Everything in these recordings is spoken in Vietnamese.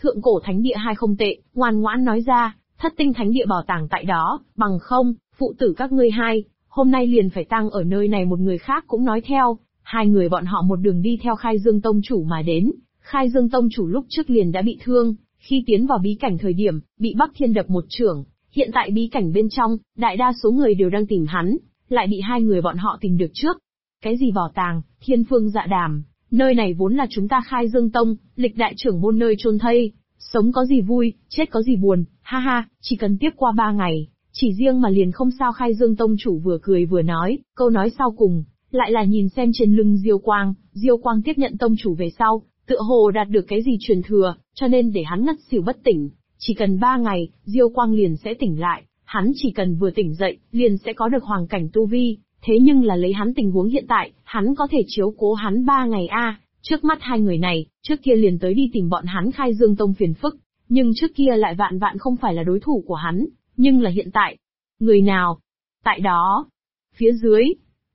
thượng cổ thánh địa hai không tệ, ngoan ngoãn nói ra, thất tinh thánh địa bảo tàng tại đó, bằng không, phụ tử các ngươi hai, hôm nay liền phải tang ở nơi này. Một người khác cũng nói theo, hai người bọn họ một đường đi theo Khai Dương Tông chủ mà đến. Khai Dương Tông chủ lúc trước liền đã bị thương, khi tiến vào bí cảnh thời điểm, bị Bắc Thiên đập một chưởng, hiện tại bí cảnh bên trong, đại đa số người đều đang tìm hắn, lại bị hai người bọn họ tìm được trước. Cái gì bảo tàng, Thiên Phương Dạ Đàm, nơi này vốn là chúng ta Khai Dương Tông, lịch đại trưởng môn nơi chôn thây, sống có gì vui, chết có gì buồn, ha ha, chỉ cần tiếp qua 3 ngày, chỉ riêng mà liền không sao. Khai Dương Tông chủ vừa cười vừa nói, câu nói sau cùng, lại là nhìn xem trên lưng Diêu Quang tiếp nhận tông chủ về sau, tựa hồ đạt được cái gì truyền thừa, cho nên để hắn ngất xỉu bất tỉnh, chỉ cần 3 ngày, Diêu Quang liền sẽ tỉnh lại, hắn chỉ cần vừa tỉnh dậy, liền sẽ có được hoàng cảnh tu vi, thế nhưng là lấy hắn tình huống hiện tại, hắn có thể chiếu cố hắn 3 ngày a. Trước mắt hai người này, trước kia liền tới đi tìm bọn hắn Khai Dương Tông phiền phức, nhưng trước kia lại vạn vạn không phải là đối thủ của hắn, nhưng là hiện tại. Người nào? Tại đó. Phía dưới.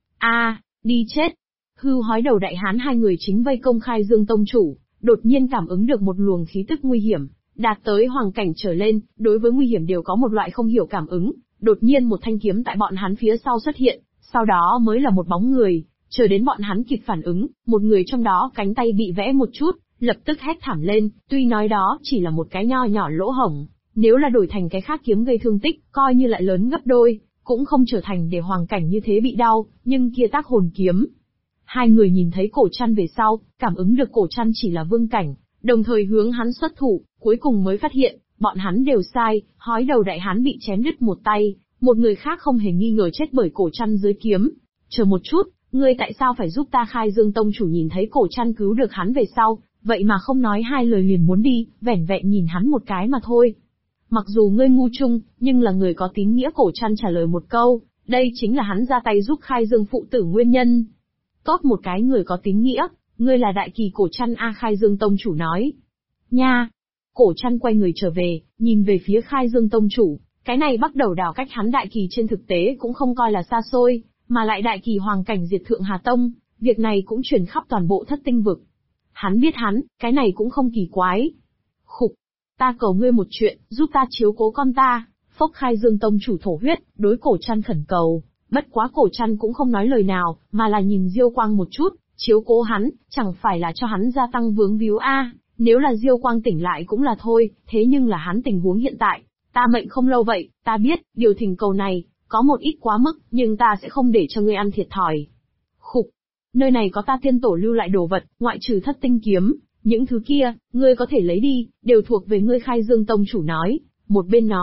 Đi chết. Hưu hói đầu đại hán hai người chính vây công Khai Dương Tông chủ, đột nhiên cảm ứng được một luồng khí tức nguy hiểm, đạt tới hoàng cảnh trở lên, đối với nguy hiểm đều có một loại không hiểu cảm ứng, đột nhiên một thanh kiếm tại bọn hắn phía sau xuất hiện, sau đó mới là một bóng người. Chờ đến bọn hắn kịp phản ứng, một người trong đó cánh tay bị vẽ một chút, lập tức hét thảm lên, tuy nói đó chỉ là một cái nho nhỏ lỗ hổng, nếu là đổi thành cái khác kiếm gây thương tích, coi như lại lớn gấp đôi, cũng không trở thành để hoàng cảnh như thế bị đau, nhưng kia tác hồn kiếm. Hai người nhìn thấy Cổ Trăn về sau, cảm ứng được Cổ Trăn chỉ là vương cảnh, đồng thời hướng hắn xuất thủ, cuối cùng mới phát hiện, bọn hắn đều sai, hói đầu đại hán bị chém đứt một tay, một người khác không hề nghi ngờ chết bởi Cổ Trăn dưới kiếm. Chờ một chút, ngươi tại sao phải giúp ta? Khai Dương Tông chủ nhìn thấy Cổ Trăn cứu được hắn về sau, vậy mà không nói hai lời liền muốn đi, vẻn vẹn nhìn hắn một cái mà thôi. Mặc dù ngươi ngu chung, nhưng là người có tín nghĩa. Cổ Trăn trả lời một câu, đây chính là hắn ra tay giúp Khai Dương phụ tử nguyên nhân. Tốt một cái người có tín nghĩa, ngươi là đại kỳ Cổ Trăn a. Khai Dương Tông chủ nói. Nha! Cổ Trăn quay người trở về, nhìn về phía Khai Dương Tông chủ, cái này bắt đầu đảo cách hắn đại kỳ trên thực tế cũng không coi là xa xôi, mà lại đại kỳ hoàng cảnh diệt Thượng Hà Tông, việc này cũng truyền khắp toàn bộ Thất Tinh vực. Hắn biết cái này cũng không kỳ quái. Khục! Ta cầu ngươi một chuyện, giúp ta chiếu cố con ta. Phốc. Khai Dương Tông chủ thổ huyết, đối Cổ Trăn khẩn cầu, bất quá Cổ Trăn cũng không nói lời nào, mà là nhìn Diêu Quang một chút, chiếu cố hắn, chẳng phải là cho hắn gia tăng vướng víu a. Nếu là Diêu Quang tỉnh lại cũng là thôi, thế nhưng là hắn tình huống hiện tại, ta mệnh không lâu vậy, ta biết, điều thỉnh cầu này, có một ít quá mức, nhưng ta sẽ không để cho ngươi ăn thiệt thòi. Khục! Nơi này có ta tiên tổ lưu lại đồ vật, ngoại trừ Thất Tinh kiếm, những thứ kia, ngươi có thể lấy đi, đều thuộc về ngươi. Khai Dương Tông chủ nói, một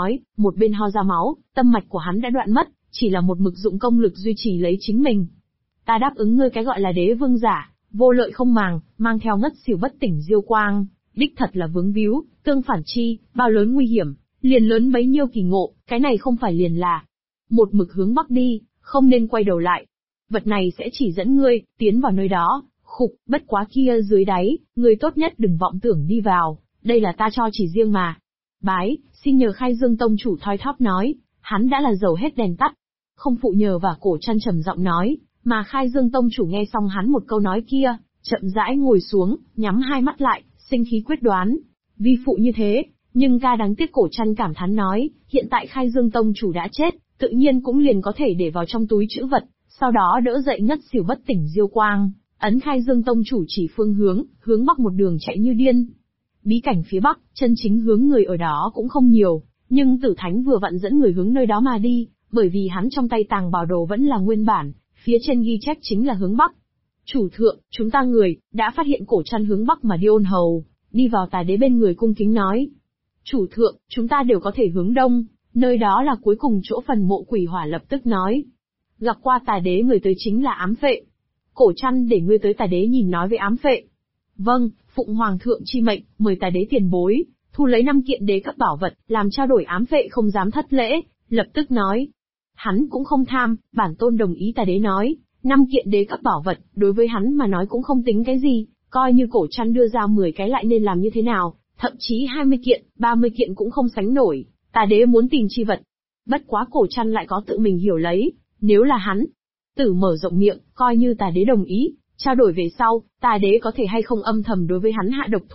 bên ho ra máu, tâm mạch của hắn đã đoạn mất, chỉ là một mực dụng công lực duy trì lấy chính mình. Ta đáp ứng ngươi cái gọi là đế vương giả, vô lợi không màng, mang theo ngất xỉu bất tỉnh Diêu Quang, đích thật là vướng víu, tương phản chi, bao lớn nguy hiểm, liền lớn bấy nhiêu kỳ ngộ, cái này không phải liền là một mực hướng bắc đi, không nên quay đầu lại. Vật này sẽ chỉ dẫn ngươi, tiến vào nơi đó. Khục, bất quá kia dưới đáy, ngươi tốt nhất đừng vọng tưởng đi vào, đây là ta cho chỉ riêng mà. Bái, xin nhờ. Khai Dương Tông chủ thoi thóp nói, hắn đã là dầu hết đèn tắt. Không phụ nhờ. Và Cổ Trăn trầm giọng nói, mà Khai Dương Tông chủ nghe xong hắn một câu nói kia, chậm rãi ngồi xuống, nhắm hai mắt lại, sinh khí quyết đoán. Vi phụ như thế, nhưng ca đáng tiếc. Cổ Trăn cảm thán nói, hiện tại Khai Dương Tông chủ đã chết, tự nhiên cũng liền có thể để vào trong túi trữ vật, sau đó đỡ dậy ngất xỉu bất tỉnh Diêu Quang, ấn Khai Dương Tông chủ chỉ phương hướng bắc một đường chạy như điên. Bí cảnh phía bắc, chân chính hướng người ở đó cũng không nhiều, nhưng Tử Thánh vừa vặn dẫn người hướng nơi đó mà đi, bởi vì hắn trong tay tàng bảo đồ vẫn là nguyên bản, phía trên ghi chép chính là hướng bắc. Chủ thượng, chúng ta người đã phát hiện Cổ Trăn hướng bắc mà đi. Ôn hầu đi vào Tà Đế bên người cung kính nói, chủ thượng, chúng ta đều có thể hướng đông, nơi đó là cuối cùng chỗ phần mộ quỷ hỏa. Lập tức nói, gặp qua Tà Đế người tới chính là ám phệ. Cổ Trăn để ngươi tới. Tà Đế nhìn nói với ám phệ, vâng, phụng hoàng thượng chi mệnh, mời Tà Đế tiền bối thu lấy 5 kiện đế cấp bảo vật, làm trao đổi. Ám phệ không dám thất lễ, lập tức nói, hắn cũng không tham, bản tôn đồng ý. Tà Đế nói, 5 kiện đế cấp bảo vật, đối với hắn mà nói cũng không tính cái gì, coi như Cổ Trăn đưa ra 10 cái lại nên làm như thế nào, thậm chí 20 kiện, 30 kiện cũng không sánh nổi. Tà Đế muốn tìm chi vật. Bất quá Cổ Trăn lại có tự mình hiểu lấy, nếu là hắn tử mở rộng miệng, coi như Tà Đế đồng ý, trao đổi về sau, Tà Đế có thể hay không âm thầm đối với hắn hạ độc thủ,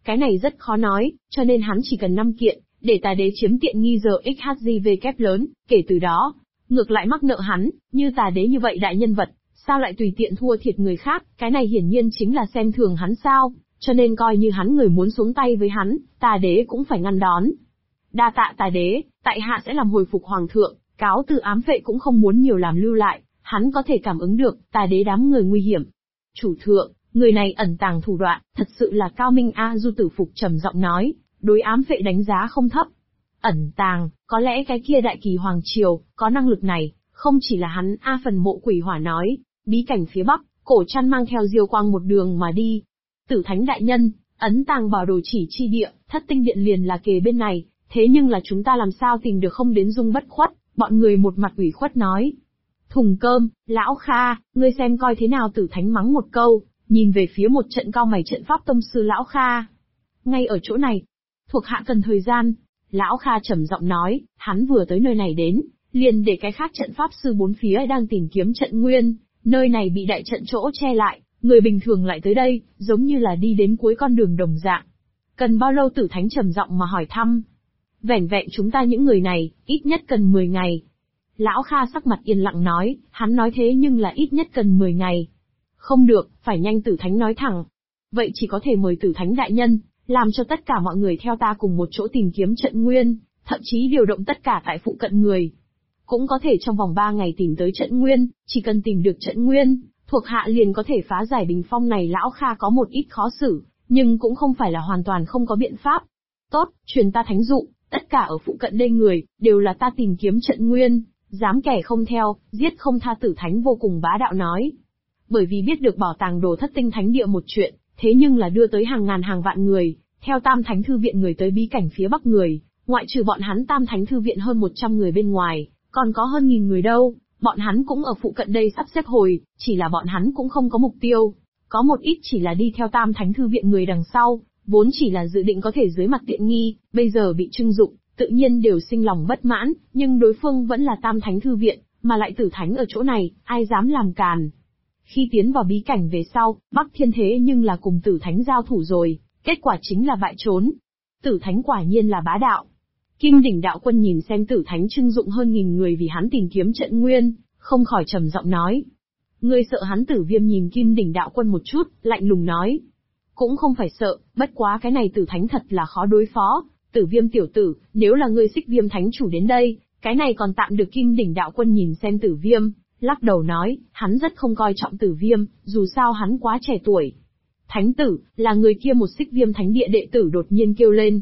Cái này rất khó nói, cho nên hắn chỉ cần 5 kiện, để Tà Đế chiếm tiện nghi giờ XHGV kép lớn, kể từ đó, ngược lại mắc nợ hắn, như Tà Đế như vậy đại nhân vật, sao lại tùy tiện thua thiệt người khác, cái này hiển nhiên chính là xem thường hắn sao, cho nên coi như hắn người muốn xuống tay với hắn, Tà Đế cũng phải ngăn đón. Đa tạ Tà Đế, tại hạ sẽ làm hồi phục hoàng thượng, cáo từ ám vệ cũng không muốn nhiều làm lưu lại, hắn có thể cảm ứng được, Tà Đế đám người nguy hiểm. Chủ thượng, người này ẩn tàng thủ đoạn, thật sự là cao minh a. Du Tử Phục trầm giọng nói, đối ám vệ đánh giá không thấp. Ẩn tàng, có lẽ cái kia đại kỳ hoàng triều, có năng lực này, không chỉ là hắn a. Phần Mộ Quỷ Hỏa nói, bí cảnh phía bắc, Cổ Trăn mang theo Diêu Quang một đường mà đi. Tử Thánh đại nhân, ấn tàng bảo đồ chỉ chi địa, Thất Tinh Điện liền là kề bên này, thế nhưng là chúng ta làm sao tìm được không đến Dung Bất Khuất, bọn người một mặt ủy khuất nói. Thùng cơm, lão Kha, ngươi xem coi thế nào. Tử Thánh mắng một câu, nhìn về phía một trận cao mày trận pháp tông sư lão Kha. Ngay ở chỗ này, thuộc hạ cần thời gian. Lão Kha trầm giọng nói, hắn vừa tới nơi này đến, liền để cái khác trận pháp sư bốn phía đang tìm kiếm trận nguyên, nơi này bị đại trận chỗ che lại, người bình thường lại tới đây, giống như là đi đến cuối con đường đồng dạng. Cần bao lâu? Tử Thánh trầm giọng mà hỏi thăm. Vẻn vẹn chúng ta những người này, ít nhất cần 10 ngày. Lão Kha sắc mặt yên lặng nói, hắn nói thế nhưng là ít nhất cần 10 ngày. Không được, phải nhanh. Tử Thánh nói thẳng. Vậy chỉ có thể mời Tử Thánh đại nhân, làm cho tất cả mọi người theo ta cùng một chỗ tìm kiếm trận nguyên, thậm chí điều động tất cả tại phụ cận người. Cũng có thể trong vòng 3 ngày tìm tới trận nguyên, chỉ cần tìm được trận nguyên, thuộc hạ liền có thể phá giải bình phong này. Lão Kha có một ít khó xử, nhưng cũng không phải là hoàn toàn không có biện pháp. Tốt, truyền ta thánh dụ, tất cả ở phụ cận đây người, đều là ta tìm kiếm trận nguyên, dám kẻ không theo, giết không tha. Tử Thánh vô cùng bá đạo nói. Bởi vì biết được bảo tàng đồ Thất Tinh Thánh Địa một chuyện, thế nhưng là đưa tới hàng ngàn hàng vạn người, theo Tam Thánh Thư Viện người tới bí cảnh phía bắc người, ngoại trừ bọn hắn Tam Thánh Thư Viện hơn 100 người bên ngoài, còn có hơn 1000 người đâu, bọn hắn cũng ở phụ cận đây sắp xếp hồi, chỉ là bọn hắn cũng không có mục tiêu. Có một ít chỉ là đi theo Tam Thánh Thư Viện người đằng sau, vốn chỉ là dự định có thể dưới mặt tiện nghi, bây giờ bị trưng dụng, tự nhiên đều sinh lòng bất mãn, nhưng đối phương vẫn là Tam Thánh Thư Viện, mà lại Tử Thánh ở chỗ này, ai dám làm càn. Khi tiến vào bí cảnh về sau, Bắc Thiên thế nhưng là cùng Tử Thánh giao thủ rồi, kết quả chính là bại trốn. Tử Thánh quả nhiên là bá đạo. Kim Đỉnh Đạo Quân nhìn xem Tử Thánh trưng dụng hơn 1000 người vì hắn tìm kiếm trận nguyên, không khỏi trầm giọng nói. Ngươi sợ hắn? Tử Viêm nhìn Kim Đỉnh Đạo Quân một chút, lạnh lùng nói. Cũng không phải sợ, bất quá cái này Tử Thánh thật là khó đối phó. Tử Viêm tiểu tử, nếu là ngươi Xích Viêm Thánh chủ đến đây, cái này còn tạm được. Kim Đỉnh Đạo Quân nhìn xem Tử Viêm, lắc đầu nói, hắn rất không coi trọng Tử Viêm, dù sao hắn quá trẻ tuổi. Thánh tử, là người kia. Một Xích Viêm Thánh Địa đệ tử đột nhiên kêu lên.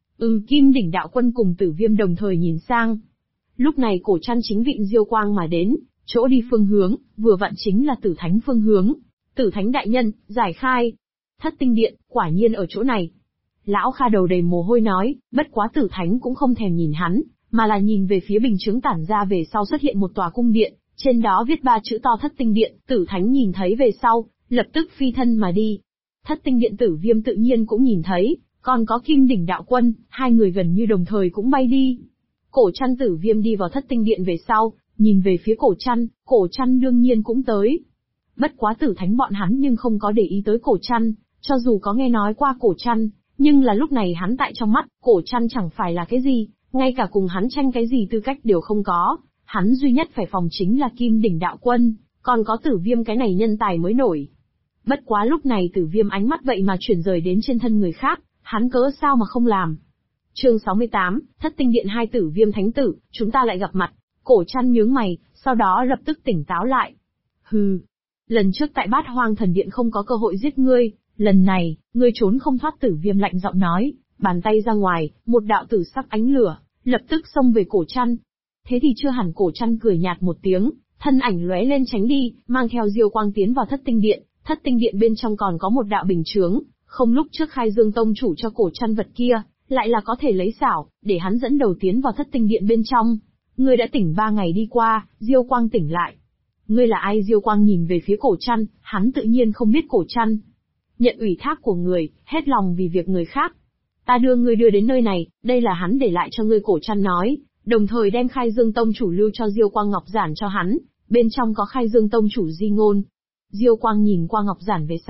Kim Đỉnh Đạo Quân cùng Tử Viêm đồng thời nhìn sang. Lúc này Cổ Trăn chính vịn Diêu Quang mà đến, chỗ đi phương hướng, vừa vặn chính là Tử Thánh phương hướng. Tử Thánh đại nhân, giải khai. Thất Tinh Điện, quả nhiên ở chỗ này. Lão Kha đầu đầy mồ hôi nói, bất quá Tử Thánh cũng không thèm nhìn hắn, mà là nhìn về phía bình chướng tản ra về sau xuất hiện một tòa cung điện, trên đó viết 3 chữ to Thất Tinh Điện. Tử Thánh nhìn thấy về sau, lập tức phi thân mà đi. Thất Tinh Điện Tử Viêm tự nhiên cũng nhìn thấy, còn có Kim Đỉnh Đạo Quân, hai người gần như đồng thời cũng bay đi. Cổ Trăn Tử Viêm đi vào Thất Tinh Điện về sau, nhìn về phía Cổ Trăn đương nhiên cũng tới. Bất quá Tử Thánh bọn hắn nhưng không có để ý tới Cổ Trăn, cho dù có nghe nói qua Cổ Trăn, nhưng là lúc này hắn tại trong mắt, Cổ Trăn chẳng phải là cái gì, ngay cả cùng hắn tranh cái gì tư cách đều không có, hắn duy nhất phải phòng chính là Kim Đỉnh Đạo Quân, còn có Tử Viêm cái này nhân tài mới nổi. Bất quá lúc này Tử Viêm ánh mắt vậy mà chuyển rời đến trên thân người khác, hắn cớ sao mà không làm. Chương 68, Thất Tinh Điện. Hai Tử Viêm thánh tử, chúng ta lại gặp mặt. Cổ Trăn nhướng mày, sau đó lập tức tỉnh táo lại. Hừ, lần trước tại Bát Hoang Thần Điện không có cơ hội giết ngươi, lần này, ngươi trốn không thoát. Tử Viêm lạnh giọng nói, bàn tay ra ngoài, một đạo tử sắc ánh lửa, lập tức xông về Cổ Trăn. Thế thì chưa hẳn. Cổ Trăn cười nhạt một tiếng, thân ảnh lóe lên tránh đi, mang theo Diêu Quang tiến vào Thất Tinh Điện. Thất Tinh Điện bên trong còn có một đạo bình chướng, không lúc trước Khai Dương Tông chủ cho Cổ Trăn vật kia, lại là có thể lấy xảo, để hắn dẫn đầu tiến vào Thất Tinh Điện bên trong. Ngươi đã tỉnh 3 ngày đi qua, Diêu Quang tỉnh lại. Ngươi là ai? Diêu Quang nhìn về phía Cổ Trăn, hắn tự nhiên không biết Cổ Trăn. Nhận ủy thác của người, hết lòng vì việc người khác. Ta đưa ngươi đưa đến nơi này, đây là hắn để lại cho ngươi. Cổ Trăn nói, đồng thời đem Khai Dương Tông chủ lưu cho Diêu Quang ngọc giản cho hắn, bên trong có Khai Dương Tông chủ di ngôn. Diêu Quang nhìn qua ngọc giản về sau,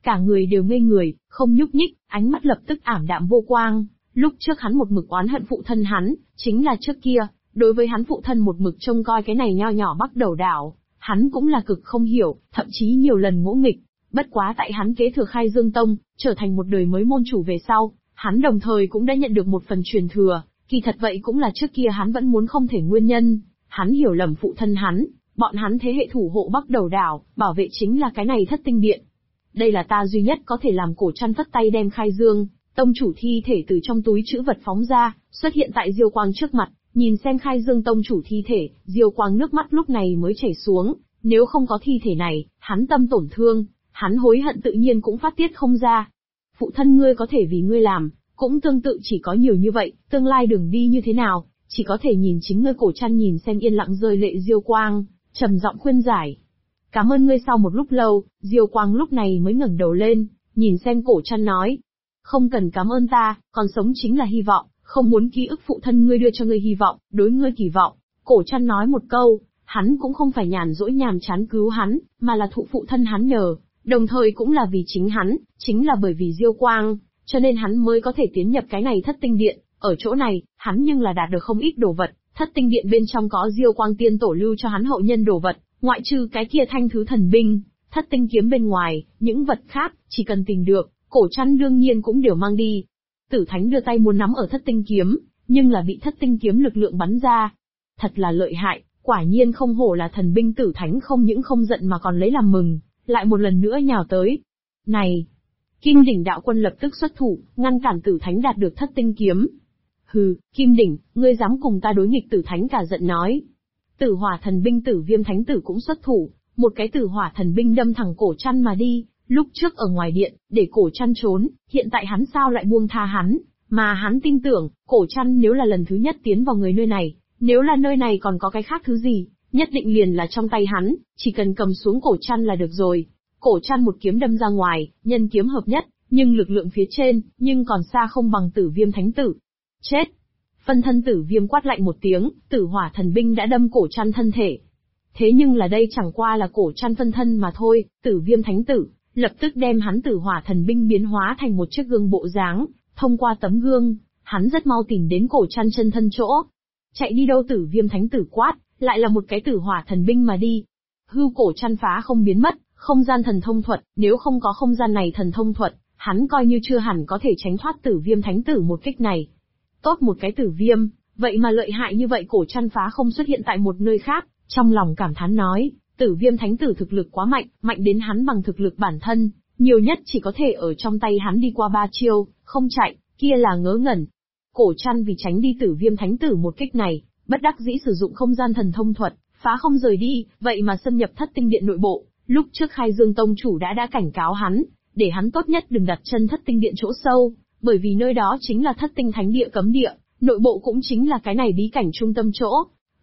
cả người đều ngây người, không nhúc nhích, ánh mắt lập tức ảm đạm vô quang. Lúc trước hắn một mực oán hận phụ thân hắn, chính là trước kia, đối với hắn phụ thân một mực trông coi cái này nho nhỏ Bắc Đầu đảo, hắn cũng là cực không hiểu, thậm chí nhiều lần ngỗ nghịch. Bất quá tại hắn kế thừa Khai Dương Tông, trở thành một đời mới môn chủ về sau, hắn đồng thời cũng đã nhận được một phần truyền thừa, kỳ thật vậy cũng là trước kia hắn vẫn muốn không thể nguyên nhân. Hắn hiểu lầm phụ thân hắn, bọn hắn thế hệ thủ hộ Bắc Đầu đảo, bảo vệ chính là cái này Thất Tinh Điện. Đây là ta duy nhất có thể làm. Cổ Trăn phất tay đem Khai Dương Tông chủ thi thể từ trong túi trữ vật phóng ra, xuất hiện tại Diêu Quang trước mặt, nhìn xem Khai Dương Tông chủ thi thể, Diêu Quang nước mắt lúc này mới chảy xuống, nếu không có thi thể này, hắn tâm tổn thương, hắn hối hận tự nhiên cũng phát tiết không ra. Phụ thân ngươi có thể vì ngươi làm, cũng tương tự chỉ có nhiều như vậy, tương lai đường đi như thế nào, chỉ có thể nhìn chính ngươi. Cổ Trăn nhìn xem yên lặng rơi lệ Diêu Quang, trầm giọng khuyên giải. Cảm ơn ngươi. Sau một lúc lâu, Diêu Quang lúc này mới ngẩng đầu lên, nhìn xem Cổ Trăn nói. Không cần cảm ơn ta, còn sống chính là hy vọng, không muốn ký ức phụ thân ngươi đưa cho ngươi hy vọng, đối ngươi kỳ vọng. Cổ Trăn nói một câu, hắn cũng không phải nhàn rỗi nhàm chán cứu hắn, mà là thụ phụ thân hắn nhờ, đồng thời cũng là vì chính hắn, chính là bởi vì Diêu Quang, cho nên hắn mới có thể tiến nhập cái này Thất Tinh Điện. Ở chỗ này, hắn nhưng là đạt được không ít đồ vật. Thất Tinh Điện bên trong có Diêu Quang tiên tổ lưu cho hắn hậu nhân đồ vật, ngoại trừ cái kia thanh thứ thần binh, Thất Tinh kiếm bên ngoài, những vật khác, chỉ cần tìm được, Cổ Trăn đương nhiên cũng đều mang đi. Tử Thánh đưa tay muốn nắm ở Thất Tinh kiếm, nhưng là bị Thất Tinh kiếm lực lượng bắn ra. Thật là lợi hại, quả nhiên không hổ là thần binh. Tử Thánh không những không giận mà còn lấy làm mừng, lại một lần nữa nhào tới. Này! Kim Đỉnh đạo quân lập tức xuất thủ, ngăn cản Tử Thánh đạt được Thất Tinh kiếm. Hừ, Kim Đỉnh, ngươi dám cùng ta đối nghịch. Tử Thánh cả giận nói. Tử hỏa thần binh Tử Viêm Thánh Tử cũng xuất thủ, một cái tử hỏa thần binh đâm thẳng Cổ Trăn mà đi. Lúc trước ở ngoài điện, để Cổ Trăn trốn, hiện tại hắn sao lại buông tha hắn, mà hắn tin tưởng, Cổ Trăn nếu là lần thứ nhất tiến vào người nơi này, nếu là nơi này còn có cái khác thứ gì, nhất định liền là trong tay hắn, chỉ cần cầm xuống Cổ Trăn là được rồi. Cổ Trăn một kiếm đâm ra ngoài, nhân kiếm hợp nhất, nhưng lực lượng phía trên, nhưng còn xa không bằng Tử Viêm Thánh Tử. Chết! Phân thân Tử Viêm quát lạnh một tiếng, tử hỏa thần binh đã đâm Cổ Trăn thân thể. Thế nhưng là đây chẳng qua là Cổ Trăn phân thân mà thôi. Tử Viêm Thánh Tử lập tức đem hắn tử hỏa thần binh biến hóa thành một chiếc gương bộ dáng, thông qua tấm gương, hắn rất mau tìm đến Cổ Trăn chân thân chỗ. Chạy đi đâu? Tử Viêm Thánh Tử quát, lại là một cái tử hỏa thần binh mà đi. Hưu Cổ Trăn phá không biến mất, không gian thần thông thuật, nếu không có không gian này thần thông thuật, hắn coi như chưa hẳn có thể tránh thoát Tử Viêm Thánh Tử một kích này. Tốt một cái Tử Viêm, vậy mà lợi hại như vậy. Cổ Trăn phá không xuất hiện tại một nơi khác, trong lòng cảm thán nói, Tử Viêm Thánh Tử thực lực quá mạnh, mạnh đến hắn bằng thực lực bản thân, nhiều nhất chỉ có thể ở trong tay hắn đi qua 3 chiêu, không chạy, kia là ngớ ngẩn. Cổ Trăn vì tránh đi Tử Viêm Thánh Tử một kích này, bất đắc dĩ sử dụng không gian thần thông thuật, phá không rời đi, vậy mà xâm nhập Thất Tinh Điện nội bộ. Lúc trước Khai Dương Tông chủ đã cảnh cáo hắn, để hắn tốt nhất đừng đặt chân Thất Tinh Điện chỗ sâu, bởi vì nơi đó chính là Thất Tinh Thánh Địa cấm địa, nội bộ cũng chính là cái này bí cảnh trung tâm chỗ.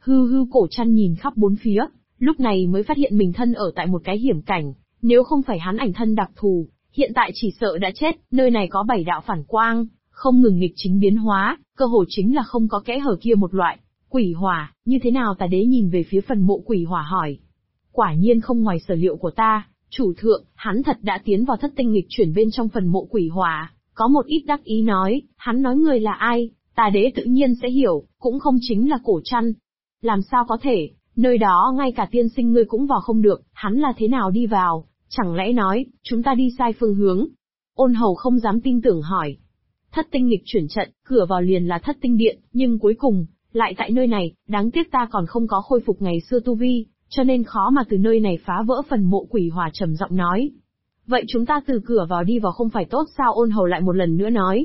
Cổ Trăn nhìn khắp bốn phía, lúc này mới phát hiện mình thân ở tại một cái hiểm cảnh, nếu không phải hắn ảnh thân đặc thù, hiện tại chỉ sợ đã chết. Nơi này có 7 đạo phản quang, không ngừng nghịch chính biến hóa, cơ hồ chính là không có kẽ hở kia một loại. Quỷ hỏa, như thế nào? Tà Đế nhìn về phía phần mộ quỷ hỏa hỏi. Quả nhiên không ngoài sở liệu của ta, chủ thượng, hắn thật đã tiến vào Thất Tinh nghịch chuyển bên trong phần mộ quỷ hỏa. Có một ít đắc ý nói, hắn nói người là ai, Tà Đế tự nhiên sẽ hiểu, cũng không chính là Cổ Trăn. Làm sao có thể, nơi đó ngay cả tiên sinh ngươi cũng vào không được, hắn là thế nào đi vào, chẳng lẽ nói, chúng ta đi sai phương hướng? Ôn Hầu không dám tin tưởng hỏi. Thất Tinh nghịch chuyển trận, cửa vào liền là Thất Tinh Điện, nhưng cuối cùng, lại tại nơi này, đáng tiếc ta còn không có khôi phục ngày xưa tu vi, cho nên khó mà từ nơi này phá vỡ phần mộ quỷ hỏa. Trầm giọng nói. Vậy chúng ta từ cửa vào đi vào không phải tốt sao? Ôn Hầu lại một lần nữa nói.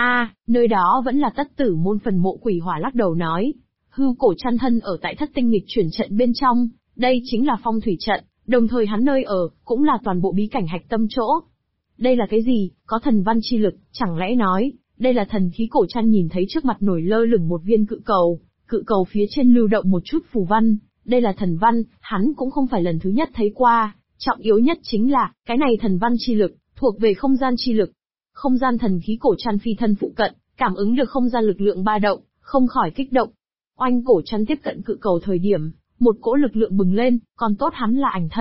Nơi đó vẫn là Tất Tử môn. Phần mộ quỷ hỏa lắc đầu nói. Cổ Trăn thân ở tại Thất Tinh nghịch chuyển trận bên trong, đây chính là phong thủy trận, đồng thời hắn nơi ở, cũng là toàn bộ bí cảnh hạch tâm chỗ. Đây là cái gì? Có thần văn chi lực, chẳng lẽ nói, đây là thần khí? Cổ Trăn nhìn thấy trước mặt nổi lơ lửng một viên cự cầu phía trên lưu động một chút phù văn, đây là thần văn, hắn cũng không phải lần thứ nhất thấy qua, trọng yếu nhất chính là, cái này thần văn chi lực, thuộc về không gian chi lực. Không gian thần khí. Cổ Trăn phi thân phụ cận, cảm ứng được không gian lực lượng ba động, không khỏi kích động. Oanh! Cổ Trăn tiếp cận cự cầu thời điểm, một cỗ lực lượng bừng lên, còn tốt hắn là ảnh thân,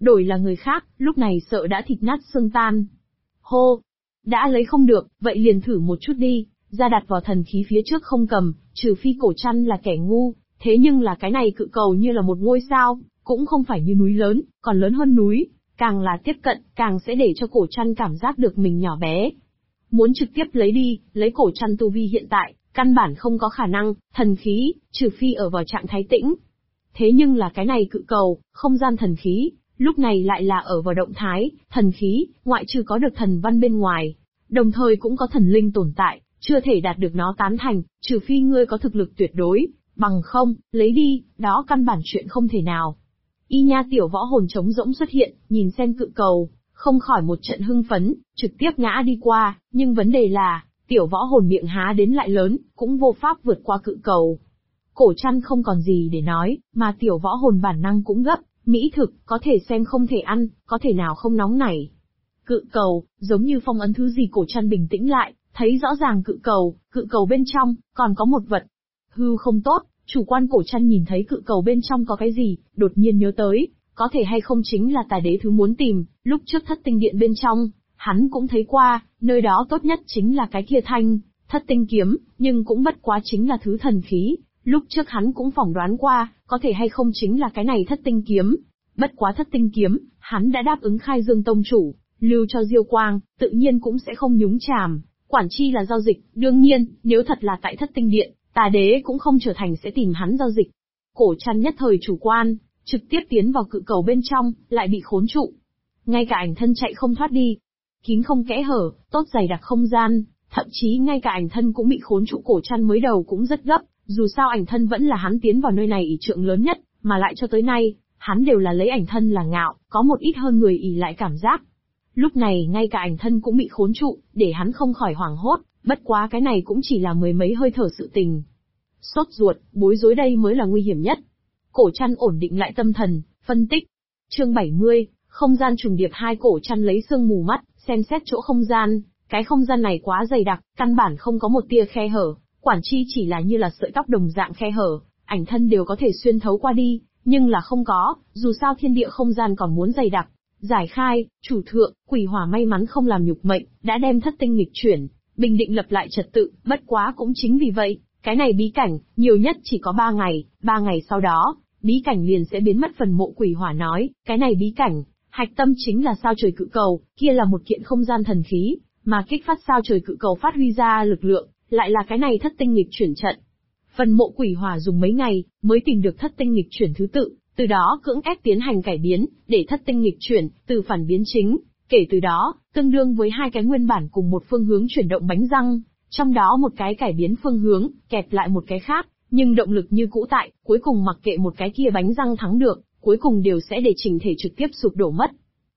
đổi là người khác, lúc này sợ đã thịt nát xương tan. Hô! Đã lấy không được, vậy liền thử một chút đi, ra đặt vào thần khí phía trước không cầm, trừ phi Cổ Trăn là kẻ ngu, thế nhưng là cái này cự cầu như là một ngôi sao, cũng không phải như núi lớn, còn lớn hơn núi, càng là tiếp cận, càng sẽ để cho Cổ Trăn cảm giác được mình nhỏ bé. Muốn trực tiếp lấy đi, lấy Cổ Trăn tu vi hiện tại, căn bản không có khả năng, thần khí, trừ phi ở vào trạng thái tĩnh. Thế nhưng là cái này cự cầu, không gian thần khí, lúc này lại là ở vào động thái, thần khí, ngoại trừ có được thần văn bên ngoài, đồng thời cũng có thần linh tồn tại, chưa thể đạt được nó tán thành, trừ phi ngươi có thực lực tuyệt đối, bằng không, lấy đi, đó căn bản chuyện không thể nào. Y Nha tiểu võ hồn trống rỗng xuất hiện, nhìn xem cự cầu, không khỏi một trận hưng phấn, trực tiếp ngã đi qua, nhưng vấn đề là, tiểu võ hồn miệng há đến lại lớn, cũng vô pháp vượt qua cự cầu. Cổ Trăn không còn gì để nói, mà tiểu võ hồn bản năng cũng gấp, mỹ thực, có thể xem không thể ăn, có thể nào không nóng nảy. Cự cầu, giống như phong ấn thứ gì. Cổ Trăn bình tĩnh lại, thấy rõ ràng cự cầu bên trong, còn có một vật. Hư không tốt, chủ quan Cổ Trăn nhìn thấy cự cầu bên trong có cái gì, đột nhiên nhớ tới, có thể hay không chính là Tà Đế thứ muốn tìm, lúc trước Thất Tinh Điện bên trong, hắn cũng thấy qua, nơi đó tốt nhất chính là cái kia thanh, Thất Tinh kiếm, nhưng cũng bất quá chính là thứ thần khí, lúc trước hắn cũng phỏng đoán qua, có thể hay không chính là cái này Thất Tinh kiếm. Bất quá Thất Tinh kiếm, hắn đã đáp ứng Khai Dương tông chủ, lưu cho Diêu Quang, tự nhiên cũng sẽ không nhúng chàm, quản chi là giao dịch, đương nhiên, nếu thật là tại Thất Tinh Điện, Tà Đế cũng không trở thành sẽ tìm hắn giao dịch. Cổ Trăn nhất thời chủ quan, trực tiếp tiến vào cự cầu bên trong, lại bị khốn trụ. Ngay cả ảnh thân chạy không thoát đi. Kín không kẽ hở, tốt dày đặc không gian, thậm chí ngay cả ảnh thân cũng bị khốn trụ. Cổ Trăn mới đầu cũng rất gấp, dù sao ảnh thân vẫn là hắn tiến vào nơi này ỷ trượng lớn nhất, mà lại cho tới nay, hắn đều là lấy ảnh thân là ngạo, có một ít hơn người ỷ lại cảm giác. Lúc này ngay cả ảnh thân cũng bị khốn trụ, để hắn không khỏi hoảng hốt, bất quá cái này cũng chỉ là mười mấy hơi thở sự tình. Sốt ruột, bối rối đây mới là nguy hiểm nhất. Cổ Trăn ổn định lại tâm thần, phân tích. Chương 70, không gian trùng điệp. Hai Cổ Trăn lấy sương mù mắt, xem xét chỗ không gian, cái không gian này quá dày đặc, căn bản không có một tia khe hở, quản chi chỉ là như là sợi tóc đồng dạng khe hở, ảnh thân đều có thể xuyên thấu qua đi, nhưng là không có, dù sao thiên địa không gian còn muốn dày đặc. Giải khai, chủ thượng, quỷ hỏa may mắn không làm nhục mệnh, đã đem thất tinh nghịch chuyển, bình định lập lại trật tự, bất quá cũng chính vì vậy, cái này bí cảnh, nhiều nhất chỉ có 3 ngày, 3 ngày sau đó, bí cảnh liền sẽ biến mất. Phần Mộ Quỷ Hỏa nói, cái này bí cảnh, hạch tâm chính là sao trời cự cầu, kia là một kiện không gian thần khí, mà kích phát sao trời cự cầu phát huy ra lực lượng, lại là cái này thất tinh nghịch chuyển trận. Phần Mộ Quỷ Hỏa dùng mấy ngày, mới tìm được thất tinh nghịch chuyển thứ tự, từ đó cưỡng ép tiến hành cải biến, để thất tinh nghịch chuyển, từ phản biến chính, kể từ đó, tương đương với hai cái nguyên bản cùng một phương hướng chuyển động bánh răng, trong đó một cái cải biến phương hướng, kẹp lại một cái khác, nhưng động lực như cũ tại, cuối cùng mặc kệ một cái kia bánh răng thắng được, cuối cùng đều sẽ để chỉnh thể trực tiếp sụp đổ mất.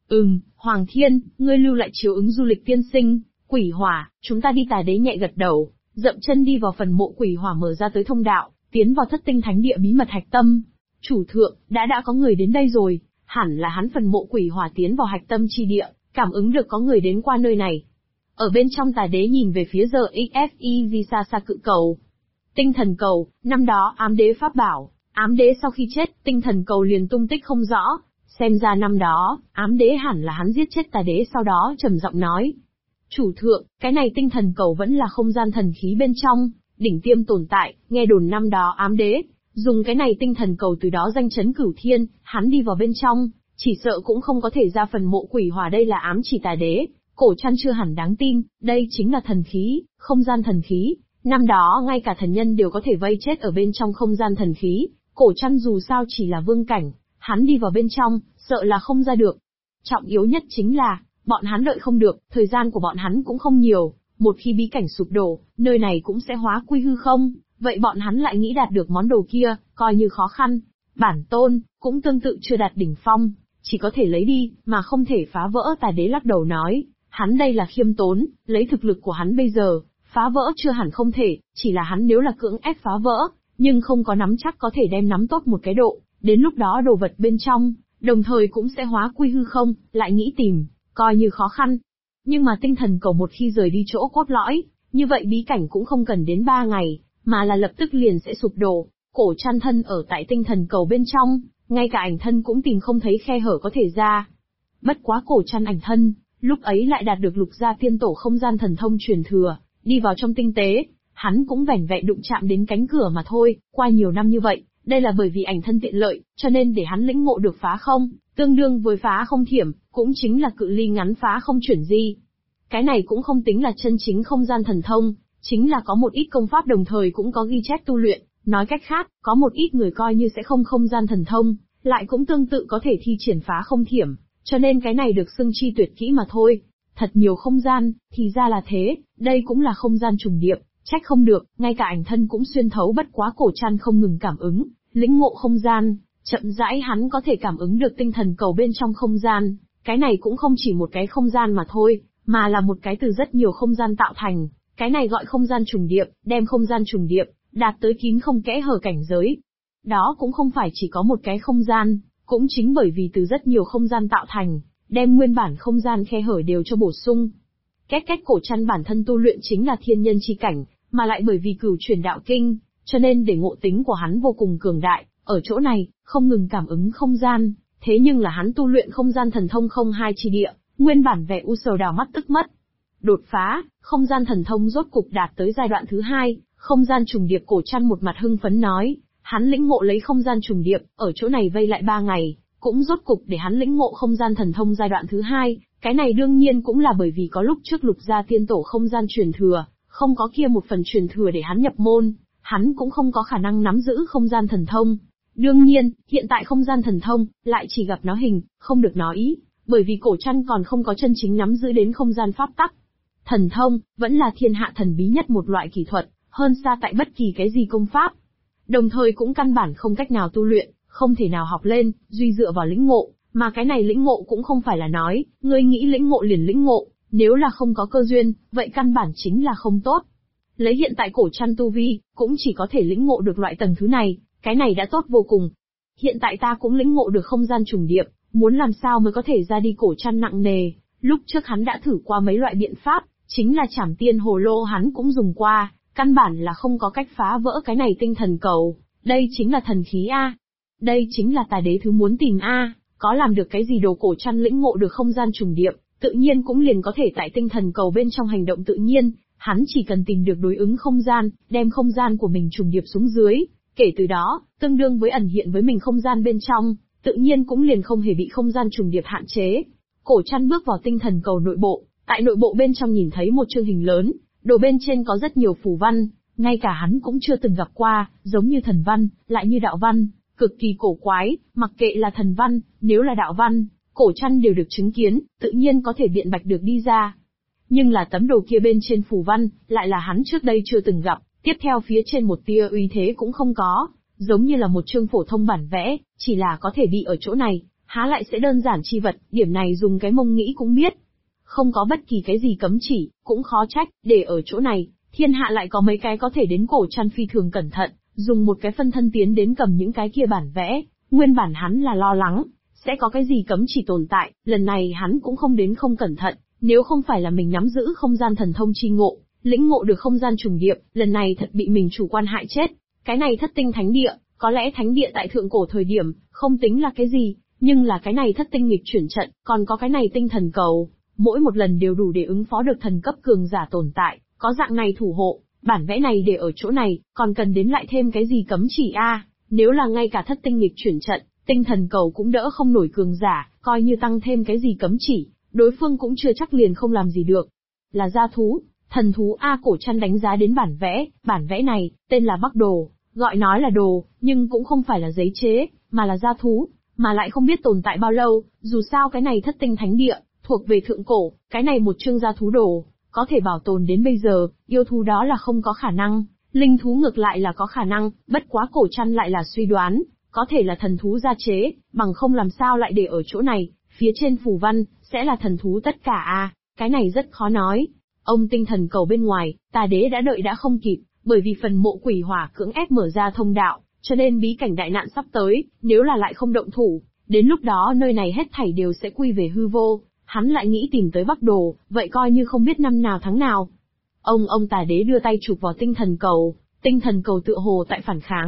Hoàng Thiên, ngươi lưu lại chiếu ứng du lịch tiên sinh, Quỷ Hỏa, chúng ta đi. Tà Đế nhẹ gật đầu, dậm chân đi vào Phần Mộ Quỷ Hỏa mở ra tới thông đạo, tiến vào thất tinh thánh địa bí mật hạch tâm. Chủ thượng, đã có người đến đây rồi, hẳn là hắn. Phần Mộ Quỷ Hỏa tiến vào hạch tâm chi địa, cảm ứng được có người đến qua nơi này. Ở bên trong Tà Đế nhìn về phía giờ XFEV xa xa cự cầu. Tinh thần cầu, năm đó ám đế pháp bảo, ám đế sau khi chết, tinh thần cầu liền tung tích không rõ, xem ra năm đó, ám đế hẳn là hắn giết chết Tà Đế. Sau đó trầm giọng nói, chủ thượng, cái này tinh thần cầu vẫn là không gian thần khí bên trong, đỉnh tiêm tồn tại, nghe đồn năm đó ám đế, dùng cái này tinh thần cầu từ đó danh chấn cửu thiên, hắn đi vào bên trong, chỉ sợ cũng không có thể ra. Phần Mộ Quỷ Hỏa đây là ám chỉ Tà Đế. Cổ Trăn chưa hẳn đáng tin, đây chính là thần khí, không gian thần khí, năm đó ngay cả thần nhân đều có thể vây chết ở bên trong không gian thần khí, Cổ Trăn dù sao chỉ là vương cảnh, hắn đi vào bên trong, sợ là không ra được. Trọng yếu nhất chính là, bọn hắn đợi không được, thời gian của bọn hắn cũng không nhiều, một khi bí cảnh sụp đổ, nơi này cũng sẽ hóa quy hư không, vậy bọn hắn lại nghĩ đạt được món đồ kia, coi như khó khăn. Bản tôn, cũng tương tự chưa đạt đỉnh phong, chỉ có thể lấy đi, mà không thể phá vỡ. Tà Đế lắc đầu nói, hắn đây là khiêm tốn, lấy thực lực của hắn bây giờ, phá vỡ chưa hẳn không thể, chỉ là hắn nếu là cưỡng ép phá vỡ, nhưng không có nắm chắc có thể đem nắm tốt một cái độ, đến lúc đó đồ vật bên trong, đồng thời cũng sẽ hóa quy hư không, lại nghĩ tìm, coi như khó khăn. Nhưng mà tinh thần cầu một khi rời đi chỗ cốt lõi, như vậy bí cảnh cũng không cần đến 3 ngày, mà là lập tức liền sẽ sụp đổ. Cổ Trăn thân ở tại tinh thần cầu bên trong, ngay cả ảnh thân cũng tìm không thấy khe hở có thể ra. Bất quá Cổ Trăn ảnh thân, lúc ấy lại đạt được Lục gia tiên tổ không gian thần thông truyền thừa, đi vào trong tinh tế, hắn cũng vẻn vẹn đụng chạm đến cánh cửa mà thôi, qua nhiều năm như vậy, đây là bởi vì ảnh thân tiện lợi, cho nên để hắn lĩnh ngộ được phá không, tương đương với phá không thiểm, cũng chính là cự ly ngắn phá không chuyển di. Cái này cũng không tính là chân chính không gian thần thông, chính là có một ít công pháp đồng thời cũng có ghi chép tu luyện, nói cách khác, có một ít người coi như sẽ không gian thần thông, lại cũng tương tự có thể thi triển phá không thiểm, cho nên cái này được xưng chi tuyệt kỹ mà thôi. Thật nhiều không gian, thì ra là thế, đây cũng là không gian trùng điệp, trách không được, ngay cả ảnh thân cũng xuyên thấu. Bất quá Cổ Trăn không ngừng cảm ứng, lĩnh ngộ không gian, chậm rãi hắn có thể cảm ứng được tinh thần cầu bên trong không gian, cái này cũng không chỉ một cái không gian mà thôi, mà là một cái từ rất nhiều không gian tạo thành, cái này gọi không gian trùng điệp, đem không gian trùng điệp, đạt tới kín không kẽ hở cảnh giới. Đó cũng không phải chỉ có một cái không gian, cũng chính bởi vì từ rất nhiều không gian tạo thành, đem nguyên bản không gian khe hở đều cho bổ sung. Cách Cổ Trăn bản thân tu luyện chính là thiên nhân chi cảnh, mà lại bởi vì cửu truyền đạo kinh, cho nên để ngộ tính của hắn vô cùng cường đại, ở chỗ này, không ngừng cảm ứng không gian, thế nhưng là hắn tu luyện không gian thần thông không hai chi địa, nguyên bản vẻ u sầu đảo mắt tức mất. Đột phá, không gian thần thông rốt cục đạt tới giai đoạn thứ 2, không gian trùng điệp. Cổ Trăn một mặt hưng phấn nói, hắn lĩnh ngộ lấy không gian trùng điệp, ở chỗ này vây lại 3 ngày, cũng rốt cục để hắn lĩnh ngộ không gian thần thông giai đoạn thứ 2, cái này đương nhiên cũng là bởi vì có lúc trước Lục gia tiên tổ không gian truyền thừa, không có kia một phần truyền thừa để hắn nhập môn, hắn cũng không có khả năng nắm giữ không gian thần thông. Đương nhiên, hiện tại không gian thần thông, lại chỉ gặp nó hình, không được nó ý, bởi vì Cổ Trăn còn không có chân chính nắm giữ đến không gian pháp tắc. Thần thông, vẫn là thiên hạ thần bí nhất một loại kỹ thuật, hơn xa tại bất kỳ cái gì công pháp. Đồng thời cũng căn bản không cách nào tu luyện, không thể nào học lên, duy dựa vào lĩnh ngộ, mà cái này lĩnh ngộ cũng không phải là nói, ngươi nghĩ lĩnh ngộ liền lĩnh ngộ, nếu là không có cơ duyên, vậy căn bản chính là không tốt. Lấy hiện tại Cổ Trăn tu vi, cũng chỉ có thể lĩnh ngộ được loại tầng thứ này, cái này đã tốt vô cùng. Hiện tại ta cũng lĩnh ngộ được không gian trùng điệp, muốn làm sao mới có thể ra đi. Cổ Trăn nặng nề, lúc trước hắn đã thử qua mấy loại biện pháp, chính là Trảm Tiên Hồ Lô hắn cũng dùng qua, căn bản là không có cách phá vỡ cái này tinh thần cầu. Đây chính là thần khí A. Đây chính là Tà Đế thứ muốn tìm A. Có làm được cái gì đồ. Cổ Trăn lĩnh ngộ được không gian trùng điệp, tự nhiên cũng liền có thể tại tinh thần cầu bên trong hành động tự nhiên, hắn chỉ cần tìm được đối ứng không gian, đem không gian của mình trùng điệp xuống dưới, kể từ đó, tương đương với ẩn hiện với mình không gian bên trong, tự nhiên cũng liền không hề bị không gian trùng điệp hạn chế. Cổ Trăn bước vào tinh thần cầu nội bộ, tại nội bộ bên trong nhìn thấy một chương hình lớn, đồ bên trên có rất nhiều phù văn, ngay cả hắn cũng chưa từng gặp qua, giống như thần văn, lại như đạo văn, cực kỳ cổ quái, mặc kệ là thần văn, nếu là đạo văn, Cổ Trăn đều được chứng kiến, tự nhiên có thể biện bạch được đi ra. Nhưng là tấm đồ kia bên trên phù văn, lại là hắn trước đây chưa từng gặp, tiếp theo phía trên một tia uy thế cũng không có, giống như là một chương phổ thông bản vẽ, chỉ là có thể bị ở chỗ này, há lại sẽ đơn giản chi vật, điểm này dùng cái mông nghĩ cũng biết. Không có bất kỳ cái gì cấm chỉ, cũng khó trách, để ở chỗ này, thiên hạ lại có mấy cái có thể đến. Cổ Trăn phi thường cẩn thận, dùng một cái phân thân tiến đến cầm những cái kia bản vẽ, nguyên bản hắn là lo lắng, sẽ có cái gì cấm chỉ tồn tại, lần này hắn cũng không đến không cẩn thận, nếu không phải là mình nắm giữ không gian thần thông chi ngộ, lĩnh ngộ được không gian trùng điệp, lần này thật bị mình chủ quan hại chết. Cái này thất tinh thánh địa, có lẽ thánh địa tại thượng cổ thời điểm, không tính là cái gì, nhưng là cái này thất tinh nghịch chuyển trận, còn có cái này tinh thần cầu, mỗi một lần đều đủ để ứng phó được thần cấp cường giả tồn tại, có dạng này thủ hộ, bản vẽ này để ở chỗ này, còn cần đến lại thêm cái gì cấm chỉ a? Nếu là ngay cả thất tinh nghịch chuyển trận, tinh thần cầu cũng đỡ không nổi cường giả, coi như tăng thêm cái gì cấm chỉ, đối phương cũng chưa chắc liền không làm gì được. Là gia thú, thần thú A. Cổ Trăn đánh giá đến bản vẽ này, tên là Bắc Đồ, gọi nói là đồ, nhưng cũng không phải là giấy chế, mà là gia thú, mà lại không biết tồn tại bao lâu, dù sao cái này thất tinh thánh địa, thuộc về thượng cổ, cái này một chương gia thú đồ, có thể bảo tồn đến bây giờ, yêu thú đó là không có khả năng, linh thú ngược lại là có khả năng, bất quá Cổ Trăn lại là suy đoán, có thể là thần thú gia chế, bằng không làm sao lại để ở chỗ này, phía trên phù văn, sẽ là thần thú tất cả a, cái này rất khó nói. Ông tinh thần cầu bên ngoài, Tà Đế đã đợi đã không kịp, bởi vì phần mộ quỷ hỏa cưỡng ép mở ra thông đạo, cho nên bí cảnh đại nạn sắp tới, nếu là lại không động thủ, đến lúc đó nơi này hết thảy đều sẽ quy về hư vô, hắn lại nghĩ tìm tới Bắc Đồ, vậy coi như không biết năm nào tháng nào. Ông Tà Đế đưa tay chụp vào tinh thần cầu tựa hồ tại phản kháng,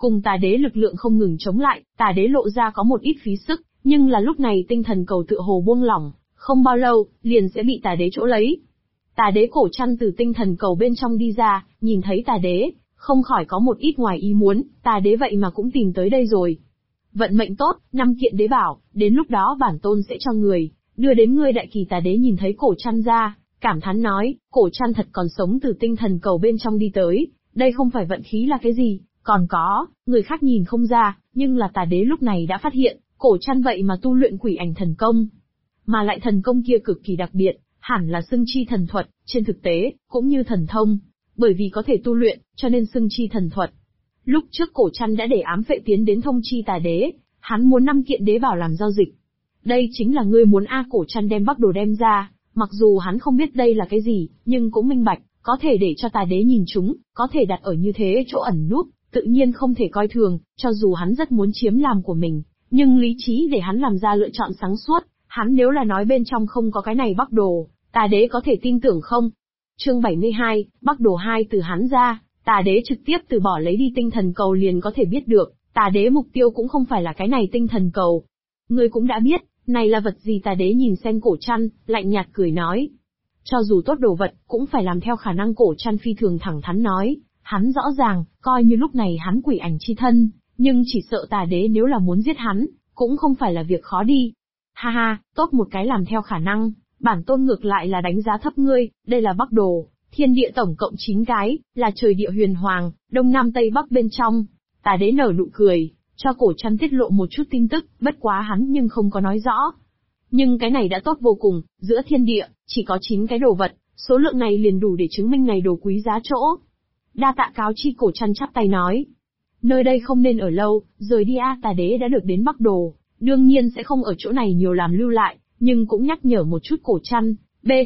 cùng tà đế lực lượng không ngừng chống lại, tà đế lộ ra có một ít phí sức, nhưng là lúc này tinh thần cầu tựa hồ buông lỏng, không bao lâu, liền sẽ bị tà đế chỗ lấy. Tà đế cổ chăn từ tinh thần cầu bên trong đi ra, nhìn thấy tà đế, không khỏi có một ít ngoài ý muốn, tà đế vậy mà cũng tìm tới đây rồi. Vận mệnh tốt, 5 kiện đế bảo, đến lúc đó bản tôn sẽ cho người, đưa đến ngươi. Đại kỳ tà đế nhìn thấy cổ chăn ra, cảm thán nói, cổ chăn thật còn sống từ tinh thần cầu bên trong đi tới, đây không phải vận khí là cái gì, còn có, người khác nhìn không ra, nhưng là tà đế lúc này đã phát hiện, cổ chăn vậy mà tu luyện quỷ ảnh thần công. Mà lại thần công kia cực kỳ đặc biệt, hẳn là xưng chi thần thuật, trên thực tế, cũng như thần thông, bởi vì có thể tu luyện, cho nên xưng chi thần thuật. Lúc trước cổ chăn đã để ám vệ tiến đến thông chi tà đế, hắn muốn 5 kiện đế bảo làm giao dịch. Đây chính là ngươi muốn cổ chăn đem Bắc Đồ đem ra, mặc dù hắn không biết đây là cái gì, nhưng cũng minh bạch, có thể để cho tà đế nhìn chúng, có thể đặt ở như thế chỗ ẩn núp, tự nhiên không thể coi thường, cho dù hắn rất muốn chiếm làm của mình, nhưng lý trí để hắn làm ra lựa chọn sáng suốt, hắn nếu là nói bên trong không có cái này Bắc Đồ, tà đế có thể tin tưởng không? Chương 72, Bắc Đồ 2 từ hắn ra, tà đế trực tiếp từ bỏ lấy đi tinh thần cầu liền có thể biết được, tà đế mục tiêu cũng không phải là cái này tinh thần cầu. Ngươi cũng đã biết, này là vật gì? Tà đế nhìn xem cổ chăn, lạnh nhạt cười nói. Cho dù tốt đồ vật, cũng phải làm theo khả năng. Cổ chăn phi thường thẳng thắn nói, hắn rõ ràng, coi như lúc này hắn quỷ ảnh chi thân, nhưng chỉ sợ tà đế nếu là muốn giết hắn, cũng không phải là việc khó đi. Ha ha, tốt một cái làm theo khả năng, bản tôn ngược lại là đánh giá thấp ngươi, đây là Bắc Đồ, thiên địa tổng cộng 9 cái, là trời địa huyền hoàng, đông nam tây bắc bên trong. Tà đế nở nụ cười, cho cổ chăn tiết lộ một chút tin tức, bất quá hắn nhưng không có nói rõ. Nhưng cái này đã tốt vô cùng, giữa thiên địa, chỉ có 9 cái đồ vật, số lượng này liền đủ để chứng minh này đồ quý giá chỗ. Đa tạ cáo chi. Cổ chăn chắp tay nói. Nơi đây không nên ở lâu, rời đi tà đế đã được đến Bắc Đồ, đương nhiên sẽ không ở chỗ này nhiều làm lưu lại, nhưng cũng nhắc nhở một chút cổ chăn,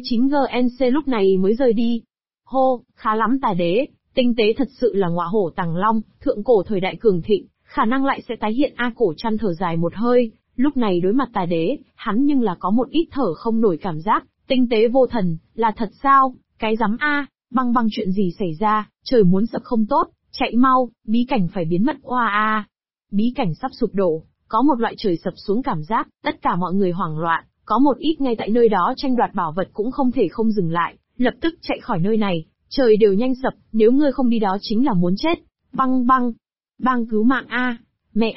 B9GNC lúc này mới rời đi. Hô, khá lắm tà đế, tinh tế thật sự là ngọa hổ tàng long, thượng cổ thời đại cường thịnh, khả năng lại sẽ tái hiện. Cổ chăn thở dài một hơi, lúc này đối mặt tà đế, hắn nhưng là có một ít thở không nổi cảm giác, tinh tế vô thần, là thật sao, cái rắm băng băng chuyện gì xảy ra, trời muốn sập không tốt, chạy mau, bí cảnh phải biến mất. Bí cảnh sắp sụp đổ, có một loại trời sập xuống cảm giác, tất cả mọi người hoảng loạn, có một ít ngay tại nơi đó tranh đoạt bảo vật cũng không thể không dừng lại, lập tức chạy khỏi nơi này, trời đều nhanh sập, nếu ngươi không đi đó chính là muốn chết. Băng cứu mạng mẹ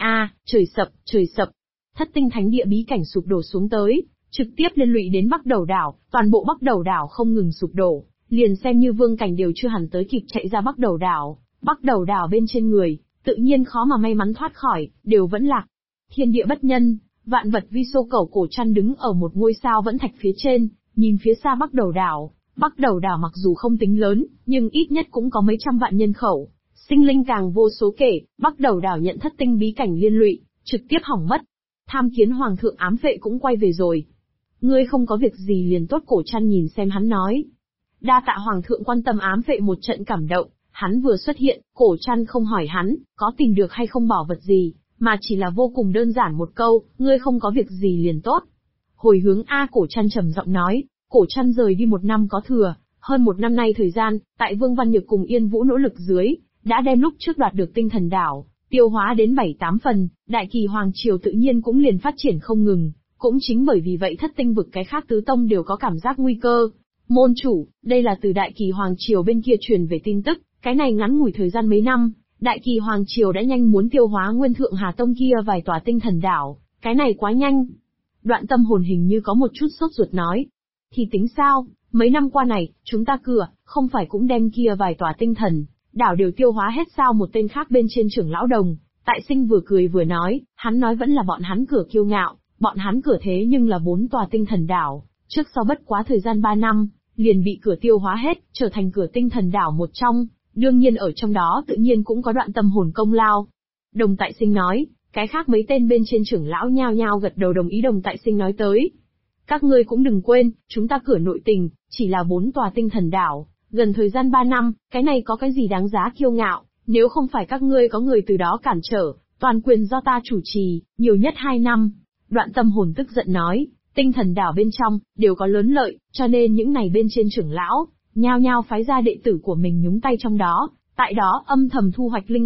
trời sập. Thất tinh thánh địa bí cảnh sụp đổ xuống tới, trực tiếp liên lụy đến Bắc Đầu đảo, toàn bộ Bắc Đầu đảo không ngừng sụp đổ, liền xem như vương cảnh đều chưa hẳn tới kịp chạy ra Bắc Đầu đảo. Bắc Đầu đảo bên trên người, tự nhiên khó mà may mắn thoát khỏi, đều vẫn lạc. Thiên địa bất nhân, vạn vật vi số. Cổ chăn đứng ở một ngôi sao vẫn thạch phía trên, nhìn phía xa Bắc Đầu đảo. Bắc Đầu đảo mặc dù không tính lớn, nhưng ít nhất cũng có mấy trăm vạn nhân khẩu, sinh linh càng vô số kể. Bắc Đầu đảo nhận thất tinh bí cảnh liên lụy, trực tiếp hỏng mất. Tham kiến hoàng thượng, ám vệ cũng quay về rồi. Ngươi không có việc gì liền tốt. Cổ chăn nhìn xem hắn nói. Đa tạ hoàng thượng quan tâm. Ám vệ một trận cảm động, hắn vừa xuất hiện, cổ chăn không hỏi hắn, có tìm được hay không bảo vật gì, mà chỉ là vô cùng đơn giản một câu, ngươi không có việc gì liền tốt. Hồi hướng cổ chăn trầm giọng nói. Cổ chăn rời đi 1 năm có thừa, hơn 1 năm nay thời gian, tại Vương Văn Nhược cùng Yên Vũ nỗ lực dưới, đã đem lúc trước đoạt được tinh thần đảo, tiêu hóa đến 7-8 phần, đại kỳ hoàng triều tự nhiên cũng liền phát triển không ngừng, cũng chính bởi vì vậy thất tinh vực cái khác tứ tông đều có cảm giác nguy cơ. Môn chủ, đây là từ đại kỳ hoàng triều bên kia truyền về tin tức, cái này ngắn ngủi thời gian mấy năm, đại kỳ hoàng triều đã nhanh muốn tiêu hóa nguyên thượng Hà Tông kia vài tòa tinh thần đảo, cái này quá nhanh. Đoạn Tâm Hồn hình như có một chút sốt ruột nói. Thì tính sao, mấy năm qua này, chúng ta không phải cũng đem kia vài tòa tinh thần đảo đều tiêu hóa hết sao? Một tên khác bên trên trưởng lão Đồng Tại Sinh vừa cười vừa nói, hắn nói vẫn là bọn hắn kiêu ngạo, bọn hắn thế nhưng là 4 tòa tinh thần đảo, trước sau bất quá thời gian 3 năm, liền bị tiêu hóa hết, trở thành tinh thần đảo một trong, đương nhiên ở trong đó tự nhiên cũng có Đoạn Tâm Hồn công lao. Đồng Tại Sinh nói, cái khác mấy tên bên trên trưởng lão nhao nhao gật đầu đồng ý. Đồng Tại Sinh nói tới, các ngươi cũng đừng quên, chúng ta nội tình, chỉ là 4 tòa tinh thần đảo, gần thời gian 3 năm, cái này có cái gì đáng giá kiêu ngạo, nếu không phải các ngươi có người từ đó cản trở, toàn quyền do ta chủ trì, nhiều nhất 2 năm. Đoạn Tâm Hồn tức giận nói, tinh thần đảo bên trong, đều có lớn lợi, cho nên những này bên trên trưởng lão, nhao nhao phái ra đệ tử của mình nhúng tay trong đó, tại đó âm thầm thu hoạch linh thạch,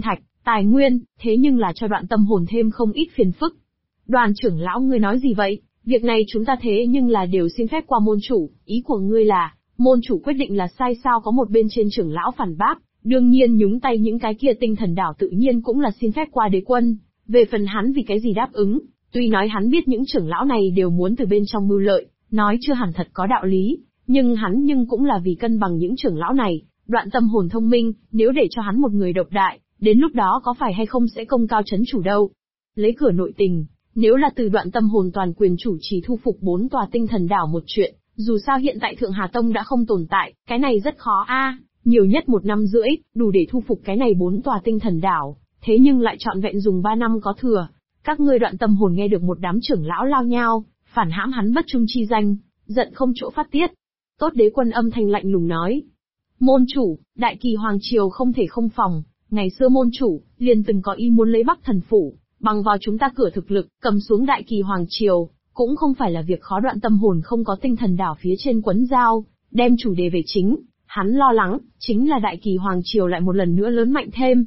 tài nguyên, thế nhưng là cho Đoạn Tâm Hồn thêm không ít phiền phức. Đoàn trưởng lão ngươi nói gì vậy? Việc này chúng ta thế nhưng là đều xin phép qua môn chủ, ý của ngươi là, môn chủ quyết định là sai sao? Có một bên trên trưởng lão phản bác, đương nhiên nhúng tay những cái kia tinh thần đảo tự nhiên cũng là xin phép qua đế quân. Về phần hắn vì cái gì đáp ứng, tuy nói hắn biết những trưởng lão này đều muốn từ bên trong mưu lợi, nói chưa hẳn thật có đạo lý, nhưng hắn cũng là vì cân bằng những trưởng lão này. Đoạn Tâm Hồn thông minh, nếu để cho hắn một người độc đại, đến lúc đó có phải hay không sẽ công cao chấn chủ đâu. Lấy cửa nội tình, nếu là từ Đoạn Tâm Hồn toàn quyền chủ trì thu phục 4 tòa tinh thần đảo một chuyện, dù sao hiện tại Thượng Hà Tông đã không tồn tại, cái này rất khó nhiều nhất 1 năm rưỡi, đủ để thu phục cái này 4 tòa tinh thần đảo, thế nhưng lại trọn vẹn dùng 3 năm có thừa. Các ngươi Đoạn Tâm Hồn nghe được một đám trưởng lão lao nhao, phản hãm hắn bất trung chi danh, giận không chỗ phát tiết. Tốt Đế Quân âm thanh lạnh lùng nói. Môn chủ, Đại Kỳ Hoàng Triều không thể không phòng, ngày xưa môn chủ, liền từng có ý muốn lấy Bắc Thần Phủ, bằng vào chúng ta cửa thực lực, cầm xuống Đại Kỳ Hoàng Triều, cũng không phải là việc khó. Đoạn Tâm Hồn không có tinh thần đảo phía trên quấn dao, đem chủ đề về chính, hắn lo lắng, chính là Đại Kỳ Hoàng Triều lại một lần nữa lớn mạnh thêm.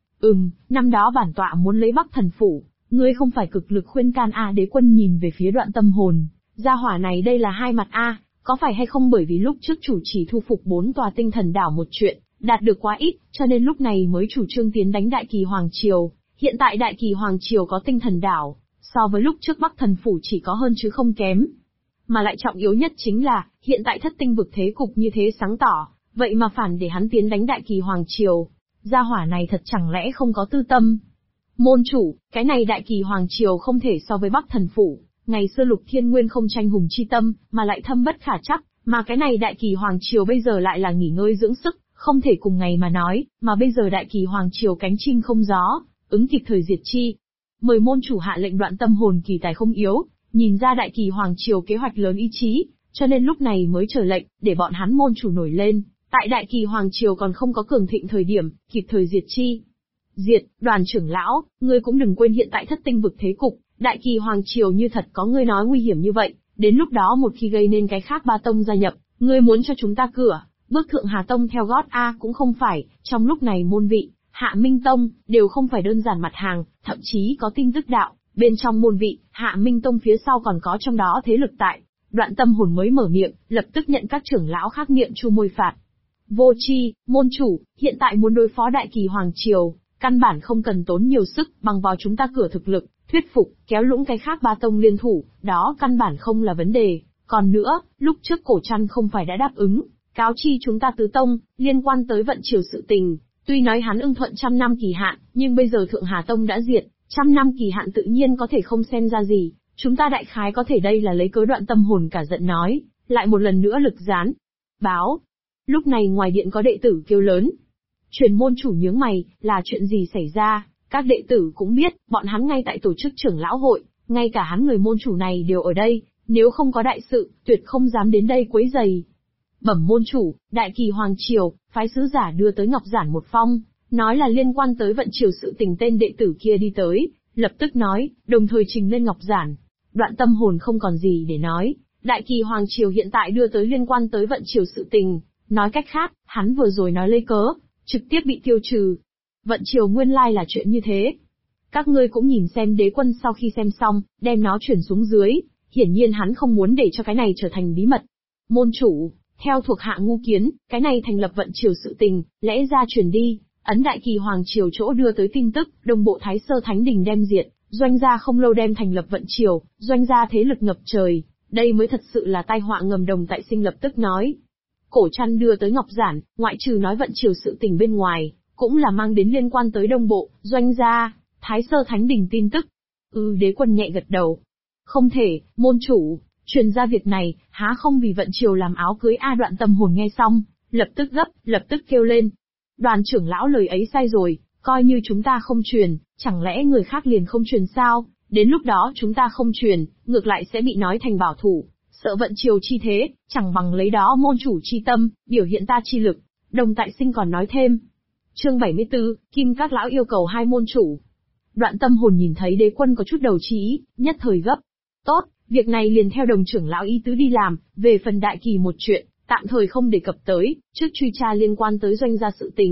Năm đó bản tọa muốn lấy Bắc Thần Phủ, ngươi không phải cực lực khuyên can Đế Quân nhìn về phía Đoạn Tâm Hồn, gia hỏa này đây là hai mặt có phải hay không bởi vì lúc trước chủ chỉ thu phục 4 tòa tinh thần đảo một chuyện, đạt được quá ít, cho nên lúc này mới chủ trương tiến đánh Đại Kỳ Hoàng Triều. Hiện tại Đại Kỳ Hoàng Triều có tinh thần đảo, so với lúc trước Bắc Thần Phủ chỉ có hơn chứ không kém. Mà lại trọng yếu nhất chính là, hiện tại thất tinh vực thế cục như thế sáng tỏ, vậy mà phản để hắn tiến đánh Đại Kỳ Hoàng Triều. Gia hỏa này thật chẳng lẽ không có tư tâm. Môn chủ, cái này Đại Kỳ Hoàng Triều không thể so với Bắc Thần Phủ. Ngày xưa Lục Thiên Nguyên không tranh hùng chi tâm, mà lại thâm bất khả trắc, mà cái này Đại Kỳ Hoàng Triều bây giờ lại là nghỉ ngơi dưỡng sức, không thể cùng ngày mà nói, mà bây giờ Đại Kỳ Hoàng Triều cánh chim không gió, ứng kịp thời diệt chi. Mời môn chủ hạ lệnh. Đoạn Tâm Hồn kỳ tài không yếu, nhìn ra Đại Kỳ Hoàng Triều kế hoạch lớn ý chí, cho nên lúc này mới chờ lệnh, để bọn hắn môn chủ nổi lên, tại Đại Kỳ Hoàng Triều còn không có cường thịnh thời điểm, kịp thời diệt chi. Diệt, Đoàn trưởng lão, ngươi cũng đừng quên hiện tại thất tinh vực thế cục, Đại Kỳ Hoàng Triều như thật có ngươi nói nguy hiểm như vậy, đến lúc đó một khi gây nên cái khác ba tông gia nhập, ngươi muốn cho chúng ta cửa, bước Thượng Hà Tông theo gót cũng không phải, trong lúc này môn vị, Hạ Minh Tông, đều không phải đơn giản mặt hàng, thậm chí có tin tức đạo, bên trong môn vị, Hạ Minh Tông phía sau còn có trong đó thế lực tại. Đoạn Tâm Hồn mới mở miệng, lập tức nhận các trưởng lão khác miệng chu môi phạt. Vô tri, môn chủ, hiện tại muốn đối phó Đại Kỳ Hoàng Triều, căn bản không cần tốn nhiều sức, bằng vào chúng ta cửa thực lực, thuyết phục, kéo lũng cái khác ba tông liên thủ, đó căn bản không là vấn đề. Còn nữa, lúc trước Cổ Trăn không phải đã đáp ứng, cáo chi chúng ta tứ tông, liên quan tới vận triều sự tình, tuy nói hắn ưng thuận 100 năm kỳ hạn, nhưng bây giờ Thượng Hà Tông đã diệt, 100 năm kỳ hạn tự nhiên có thể không xem ra gì, chúng ta đại khái có thể đây là lấy cớ. Đoạn Tâm Hồn cả giận nói, lại một lần nữa lực gián. Báo. Lúc này ngoài điện có đệ tử kêu lớn. Truyền môn chủ nhướng mày, là chuyện gì xảy ra? Các đệ tử cũng biết, bọn hắn ngay tại tổ chức trưởng lão hội, ngay cả hắn người môn chủ này đều ở đây, nếu không có đại sự, tuyệt không dám đến đây quấy rầy. Bẩm môn chủ, Đại Kỳ Hoàng Triều, phái sứ giả đưa tới Ngọc Giản một phong, nói là liên quan tới vận triều sự tình. Tên đệ tử kia đi tới, lập tức nói, đồng thời trình lên Ngọc Giản. Đoạn Tâm Hồn không còn gì để nói, Đại Kỳ Hoàng Triều hiện tại đưa tới liên quan tới vận triều sự tình, nói cách khác, hắn vừa rồi nói lấy cớ, trực tiếp bị tiêu trừ. Vận triều nguyên lai là chuyện như thế. Các ngươi cũng nhìn xem. Đế Quân sau khi xem xong, đem nó chuyển xuống dưới, hiển nhiên hắn không muốn để cho cái này trở thành bí mật. Môn chủ, theo thuộc hạ ngu kiến, cái này thành lập vận triều sự tình, lẽ ra truyền đi, ấn Đại Kỳ Hoàng Triều chỗ đưa tới tin tức, đồng bộ Thái Sơ Thánh Đình đem diệt, doanh gia không lâu đem thành lập vận triều, doanh gia thế lực ngập trời, đây mới thật sự là tai họa ngầm. Đồng Tại Sinh lập tức nói. Cổ Trăn đưa tới Ngọc Giản, ngoại trừ nói vận triều sự tình bên ngoài, cũng là mang đến liên quan tới đồng bộ, doanh gia, Thái Sơ Thánh Đình tin tức. Đế Quân nhẹ gật đầu. Không thể, môn chủ, truyền ra việc này, há không vì vận triều làm áo cưới Đoạn Tâm Hồn nghe xong, lập tức gấp, lập tức kêu lên. Đoàn trưởng lão lời ấy sai rồi, coi như chúng ta không truyền, chẳng lẽ người khác liền không truyền sao? Đến lúc đó chúng ta không truyền, ngược lại sẽ bị nói thành bảo thủ, sợ vận triều chi thế, chẳng bằng lấy đó môn chủ chi tâm, biểu hiện ta chi lực. Đồng Tại Sinh còn nói thêm. Chương 74, Kim các lão yêu cầu hai môn chủ. Đoạn Tâm Hồn nhìn thấy Đế Quân có chút đầu trí, nhất thời gấp. Tốt, việc này liền theo đồng trưởng lão ý tứ đi làm, về phần Đại Kỳ một chuyện, tạm thời không đề cập tới, trước truy tra liên quan tới doanh gia sự tình,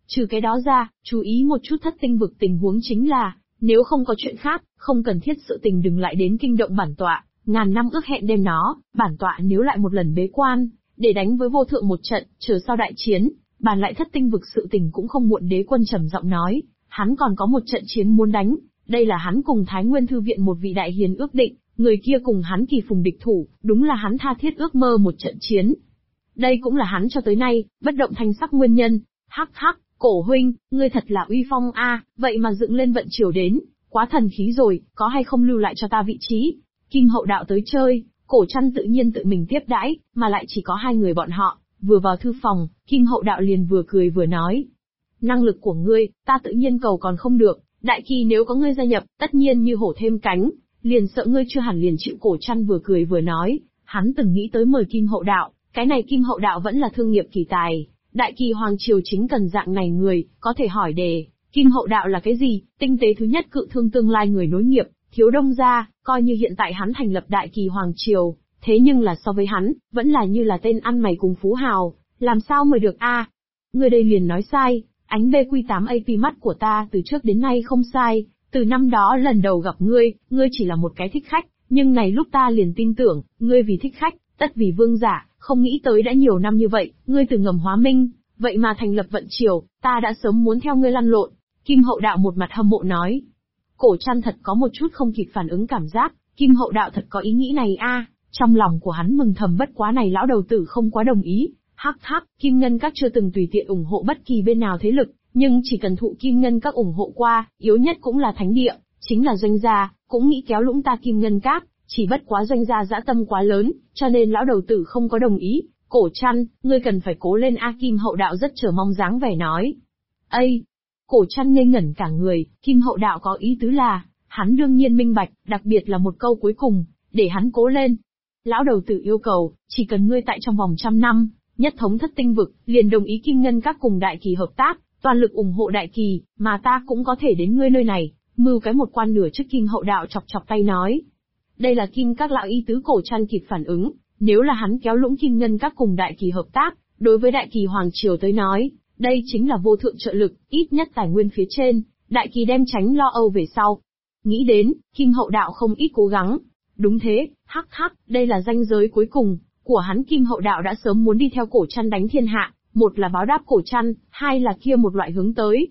Trừ cái đó ra, chú ý một chút thất tinh vực tình huống chính là, nếu không có chuyện khác, không cần thiết sự tình đừng lại đến kinh động bản tọa, ngàn năm ước hẹn đem nó, bản tọa nếu lại một lần bế quan, để đánh với vô thượng một trận, chờ sau đại chiến, bàn lại thất tinh vực sự tình cũng không muộn. Đế quân trầm giọng nói, hắn còn có một trận chiến muốn đánh, đây là hắn cùng Thái Nguyên Thư viện một vị đại hiền ước định, người kia cùng hắn kỳ phùng địch thủ, đúng là hắn tha thiết ước mơ một trận chiến. Đây cũng là hắn cho tới nay, bất động thanh sắc nguyên nhân. Hắc hắc, Cổ huynh, ngươi thật là uy phong a, vậy mà dựng lên vận chiều đến, quá thần khí rồi, có hay không lưu lại cho ta vị trí? Kim Hậu Đạo tới chơi, Cổ Trăn tự nhiên tự mình tiếp đãi, mà lại chỉ có hai người bọn họ. Vừa vào thư phòng, Kim Hậu Đạo liền vừa cười vừa nói: năng lực của ngươi, ta tự nhiên cầu còn không được, đại kỳ nếu có ngươi gia nhập, tất nhiên như hổ thêm cánh, liền sợ ngươi chưa hẳn liền chịu. Cổ Trăn vừa cười vừa nói, hắn từng nghĩ tới mời Kim Hậu Đạo, cái này Kim Hậu Đạo vẫn là thương nghiệp kỳ tài. Đại kỳ hoàng triều chính cần dạng này người, có thể hỏi đề, Kim Hậu Đạo là cái gì? Tinh tế thứ nhất cự thương tương lai người nối nghiệp, thiếu đông gia, coi như hiện tại hắn thành lập đại kỳ hoàng triều, thế nhưng là so với hắn, vẫn là như là tên ăn mày cùng phú hào, làm sao mời được a? Người đây liền nói sai, ánh BQ8 AP mắt của ta từ trước đến nay không sai, từ năm đó lần đầu gặp ngươi chỉ là một cái thích khách, nhưng này lúc ta liền tin tưởng, ngươi vì thích khách, tất vì vương giả. Không nghĩ tới đã nhiều năm như vậy, ngươi từ ngầm hóa minh, vậy mà thành lập vận triều, ta đã sớm muốn theo ngươi lăn lộn. Kim Hậu Đạo một mặt hâm mộ nói. Cổ Trăn thật có một chút không kịp phản ứng cảm giác, Kim Hậu Đạo thật có ý nghĩ này a, trong lòng của hắn mừng thầm, bất quá này lão đầu tử không quá đồng ý. Hắc hắc, Kim Ngân Các chưa từng tùy tiện ủng hộ bất kỳ bên nào thế lực, nhưng chỉ cần thụ Kim Ngân Các ủng hộ qua, yếu nhất cũng là thánh địa, chính là doanh gia, cũng nghĩ kéo lũng ta Kim Ngân Các. Chỉ bất quá doanh gia dã tâm quá lớn, cho nên lão đầu tử không có đồng ý. Cổ Trăn, ngươi cần phải cố lên a. Kim Hậu Đạo rất chờ mong dáng vẻ nói. Ây! Cổ Trăn ngây ngẩn cả người, Kim Hậu Đạo có ý tứ là, hắn đương nhiên minh bạch, đặc biệt là một câu cuối cùng, để hắn cố lên. Lão đầu tử yêu cầu, chỉ cần ngươi tại trong vòng 100 năm, nhất thống thất tinh vực, liền đồng ý Kim Ngân Các cùng Đại Kỳ hợp tác, toàn lực ủng hộ Đại Kỳ, mà ta cũng có thể đến ngươi nơi này, mưu cái một quan nửa trước. Kim Hậu Đạo chọc chọc tay nói. Đây là Kim Các lão ý tứ. Cổ Trăn kịp phản ứng, nếu là hắn kéo lũng Kim Ngân Các cùng Đại Kỳ hợp tác, đối với Đại Kỳ Hoàng Triều tới nói, đây chính là vô thượng trợ lực, ít nhất tài nguyên phía trên, Đại Kỳ đem tránh lo âu về sau. Nghĩ đến, Kim Hậu Đạo không ít cố gắng. Đúng thế, hắc hắc, đây là ranh giới cuối cùng của hắn. Kim Hậu Đạo đã sớm muốn đi theo Cổ Trăn đánh thiên hạ, một là báo đáp Cổ Trăn, hai là kia một loại hướng tới.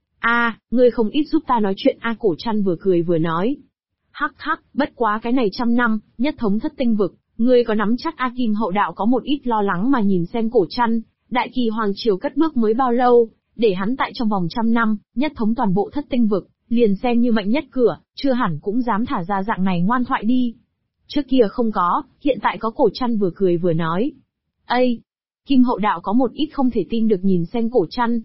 A, ngươi không ít giúp ta nói chuyện a. Cổ Trăn vừa cười vừa nói. Hắc hắc, bất quá cái này 100 năm, nhất thống thất tinh vực, ngươi có nắm chắc a? Kim Hậu Đạo có một ít lo lắng mà nhìn xem Cổ Trăn, Đại Kỳ Hoàng Triều cất bước mới bao lâu, để hắn tại trong vòng 100 năm, nhất thống toàn bộ thất tinh vực, liền xem như mạnh nhất cửa, chưa hẳn cũng dám thả ra dạng này ngoan thoại đi. Trước kia không có, hiện tại có. Cổ Trăn vừa cười vừa nói. Ây! Kim Hậu Đạo có một ít không thể tin được nhìn xem Cổ Trăn.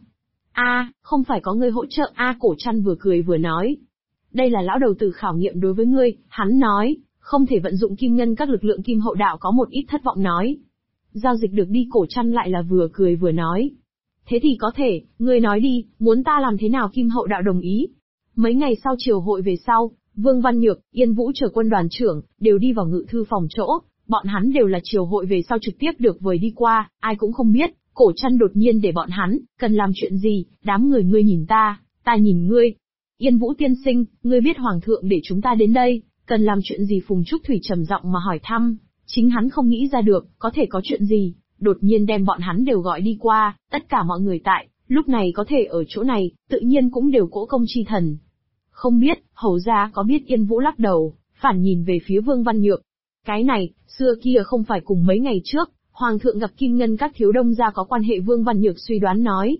A, không phải có ngươi hỗ trợ a? Cổ Trăn vừa cười vừa nói. Đây là lão đầu tử khảo nghiệm đối với ngươi, hắn nói, không thể vận dụng Kim Ngân Các lực lượng. Kim Hậu Đạo có một ít thất vọng nói. Giao dịch được đi. Cổ Trăn lại là vừa cười vừa nói. Thế thì có thể, ngươi nói đi, muốn ta làm thế nào? Kim Hậu Đạo đồng ý. Mấy ngày sau triều hội về sau, Vương Văn Nhược, Yên Vũ chờ quân đoàn trưởng, đều đi vào ngự thư phòng chỗ, bọn hắn đều là triều hội về sau trực tiếp được vời đi qua, ai cũng không biết, Cổ Trăn đột nhiên để bọn hắn, cần làm chuyện gì, đám người ngươi nhìn ta nhìn ngươi. Yên Vũ tiên sinh, ngươi biết Hoàng thượng để chúng ta đến đây, cần làm chuyện gì? Phùng Trúc Thủy trầm giọng mà hỏi thăm, chính hắn không nghĩ ra được, có thể có chuyện gì, đột nhiên đem bọn hắn đều gọi đi qua, tất cả mọi người tại, lúc này có thể ở chỗ này, tự nhiên cũng đều cỗ công chi thần. Không biết, hầu gia có biết? Yên Vũ lắc đầu, phản nhìn về phía Vương Văn Nhược. Cái này, xưa kia không phải cùng mấy ngày trước, Hoàng thượng gặp Kim Ngân Các thiếu đông gia có quan hệ? Vương Văn Nhược suy đoán nói.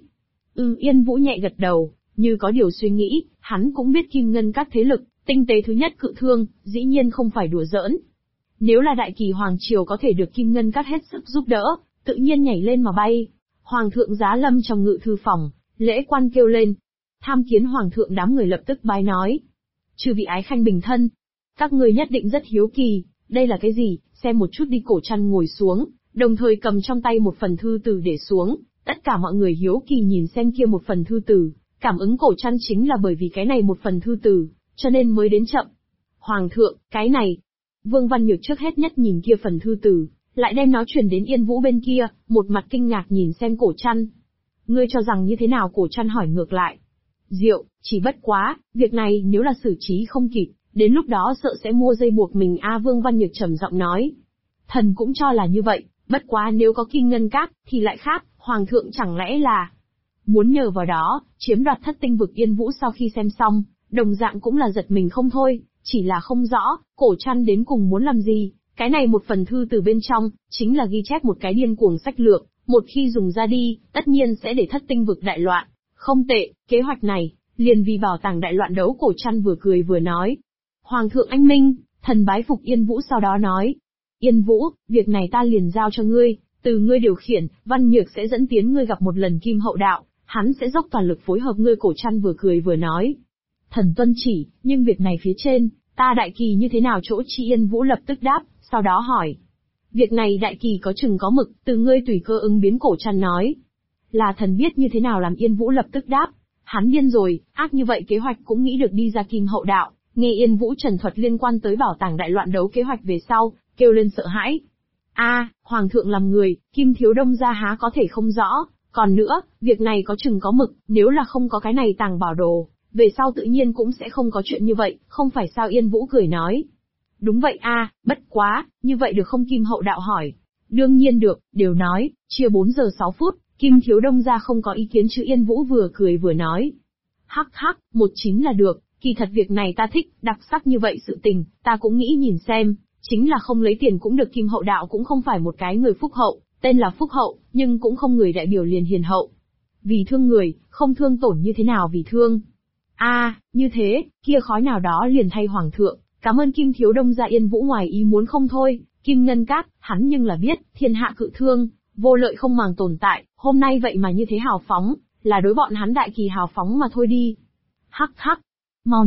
Yên Vũ nhẹ gật đầu, như có điều suy nghĩ, hắn cũng biết Kim Ngân Các thế lực, tinh tế thứ nhất cự thương, dĩ nhiên không phải đùa giỡn. Nếu là Đại Kỳ Hoàng Triều có thể được Kim Ngân Các hết sức giúp đỡ, tự nhiên nhảy lên mà bay. Hoàng thượng giá lâm trong ngự thư phòng, lễ quan kêu lên. Tham kiến Hoàng thượng. Đám người lập tức bái nói. Chư vị ái khanh bình thân. Các ngươi nhất định rất hiếu kỳ, đây là cái gì, xem một chút đi. Cổ Trăn ngồi xuống, đồng thời cầm trong tay một phần thư từ để xuống, tất cả mọi người hiếu kỳ nhìn xem kia một phần thư từ, cảm ứng Cổ Trăn chính là bởi vì cái này một phần thư từ, cho nên mới đến chậm. Hoàng thượng, cái này. Vương Văn Nhược trước hết nhất nhìn kia phần thư từ, lại đem nó chuyển đến Yên Vũ bên kia, một mặt kinh ngạc nhìn xem Cổ Trăn. ngươi cho rằng như thế nào? Cổ Trăn hỏi ngược lại. Diệu, chỉ bất quá, việc này nếu là xử trí không kịp, đến lúc đó sợ sẽ mua dây buộc mình a. Vương Văn Nhược trầm giọng nói. Thần cũng cho là như vậy, bất quá nếu có kim ngân các, thì lại khác, Hoàng thượng chẳng lẽ là muốn nhờ vào đó, chiếm đoạt thất tinh vực Yên Vũ? Sau khi xem xong, đồng dạng cũng là giật mình không thôi, chỉ là không rõ, Cổ Trăn đến cùng muốn làm gì. Cái này một phần thư từ bên trong, chính là ghi chép một cái điên cuồng sách lược, một khi dùng ra đi, tất nhiên sẽ để thất tinh vực đại loạn. Không tệ, kế hoạch này, liền vì bảo tàng đại loạn đấu. Cổ Trăn vừa cười vừa nói. Hoàng thượng anh minh, thần bái phục Yên Vũ. Sau đó nói. Yên Vũ, việc này ta liền giao cho ngươi, từ ngươi điều khiển, Văn Nhược sẽ dẫn tiến ngươi gặp một lần Kim Hậu Đạo, hắn sẽ dốc toàn lực phối hợp ngươi. Cổ Trăn vừa cười vừa nói. Thần tuân chỉ, nhưng việc này phía trên, ta đại kỳ như thế nào chỗ chi? Yên Vũ lập tức đáp, sau đó hỏi. Việc này đại kỳ có chừng có mực, từ ngươi tùy cơ ứng biến. Cổ Trăn nói. Là thần biết như thế nào làm. Yên Vũ lập tức đáp. Hắn điên rồi, ác như vậy kế hoạch cũng nghĩ được đi ra Kim Hậu Đạo. Nghe Yên Vũ trần thuật liên quan tới bảo tàng đại loạn đấu kế hoạch về sau, kêu lên sợ hãi. Hoàng thượng làm người, Kim Thiếu Đông gia há có thể không rõ, còn nữa, việc này có chừng có mực, nếu là không có cái này tàng bảo đồ, về sau tự nhiên cũng sẽ không có chuyện như vậy, không phải sao? Yên Vũ cười nói. Đúng vậy bất quá, như vậy được không? Kim Hậu Đạo hỏi. Đương nhiên được, đều nói, chia 4 giờ 6 phút, Kim Thiếu Đông gia không có ý kiến chứ? Yên Vũ vừa cười vừa nói. Hắc hắc, 19 là được, kỳ thật việc này ta thích, đặc sắc như vậy sự tình, ta cũng nghĩ nhìn xem, chính là không lấy tiền cũng được. Kim Hậu Đạo cũng không phải một cái người phúc hậu, tên là phúc hậu, nhưng cũng không người đại biểu liền hiền hậu. Vì thương người, không thương tổn như thế nào vì thương? Như thế, kia khói nào đó liền thay Hoàng thượng, cảm ơn Kim Thiếu Đông gia. Yên Vũ ngoài ý muốn không thôi, Kim Ngân Các, hắn nhưng là biết, thiên hạ cự thương, vô lợi không màng tồn tại, hôm nay vậy mà như thế hào phóng, là đối bọn hắn đại kỳ hào phóng mà thôi đi. Hắc hắc, mau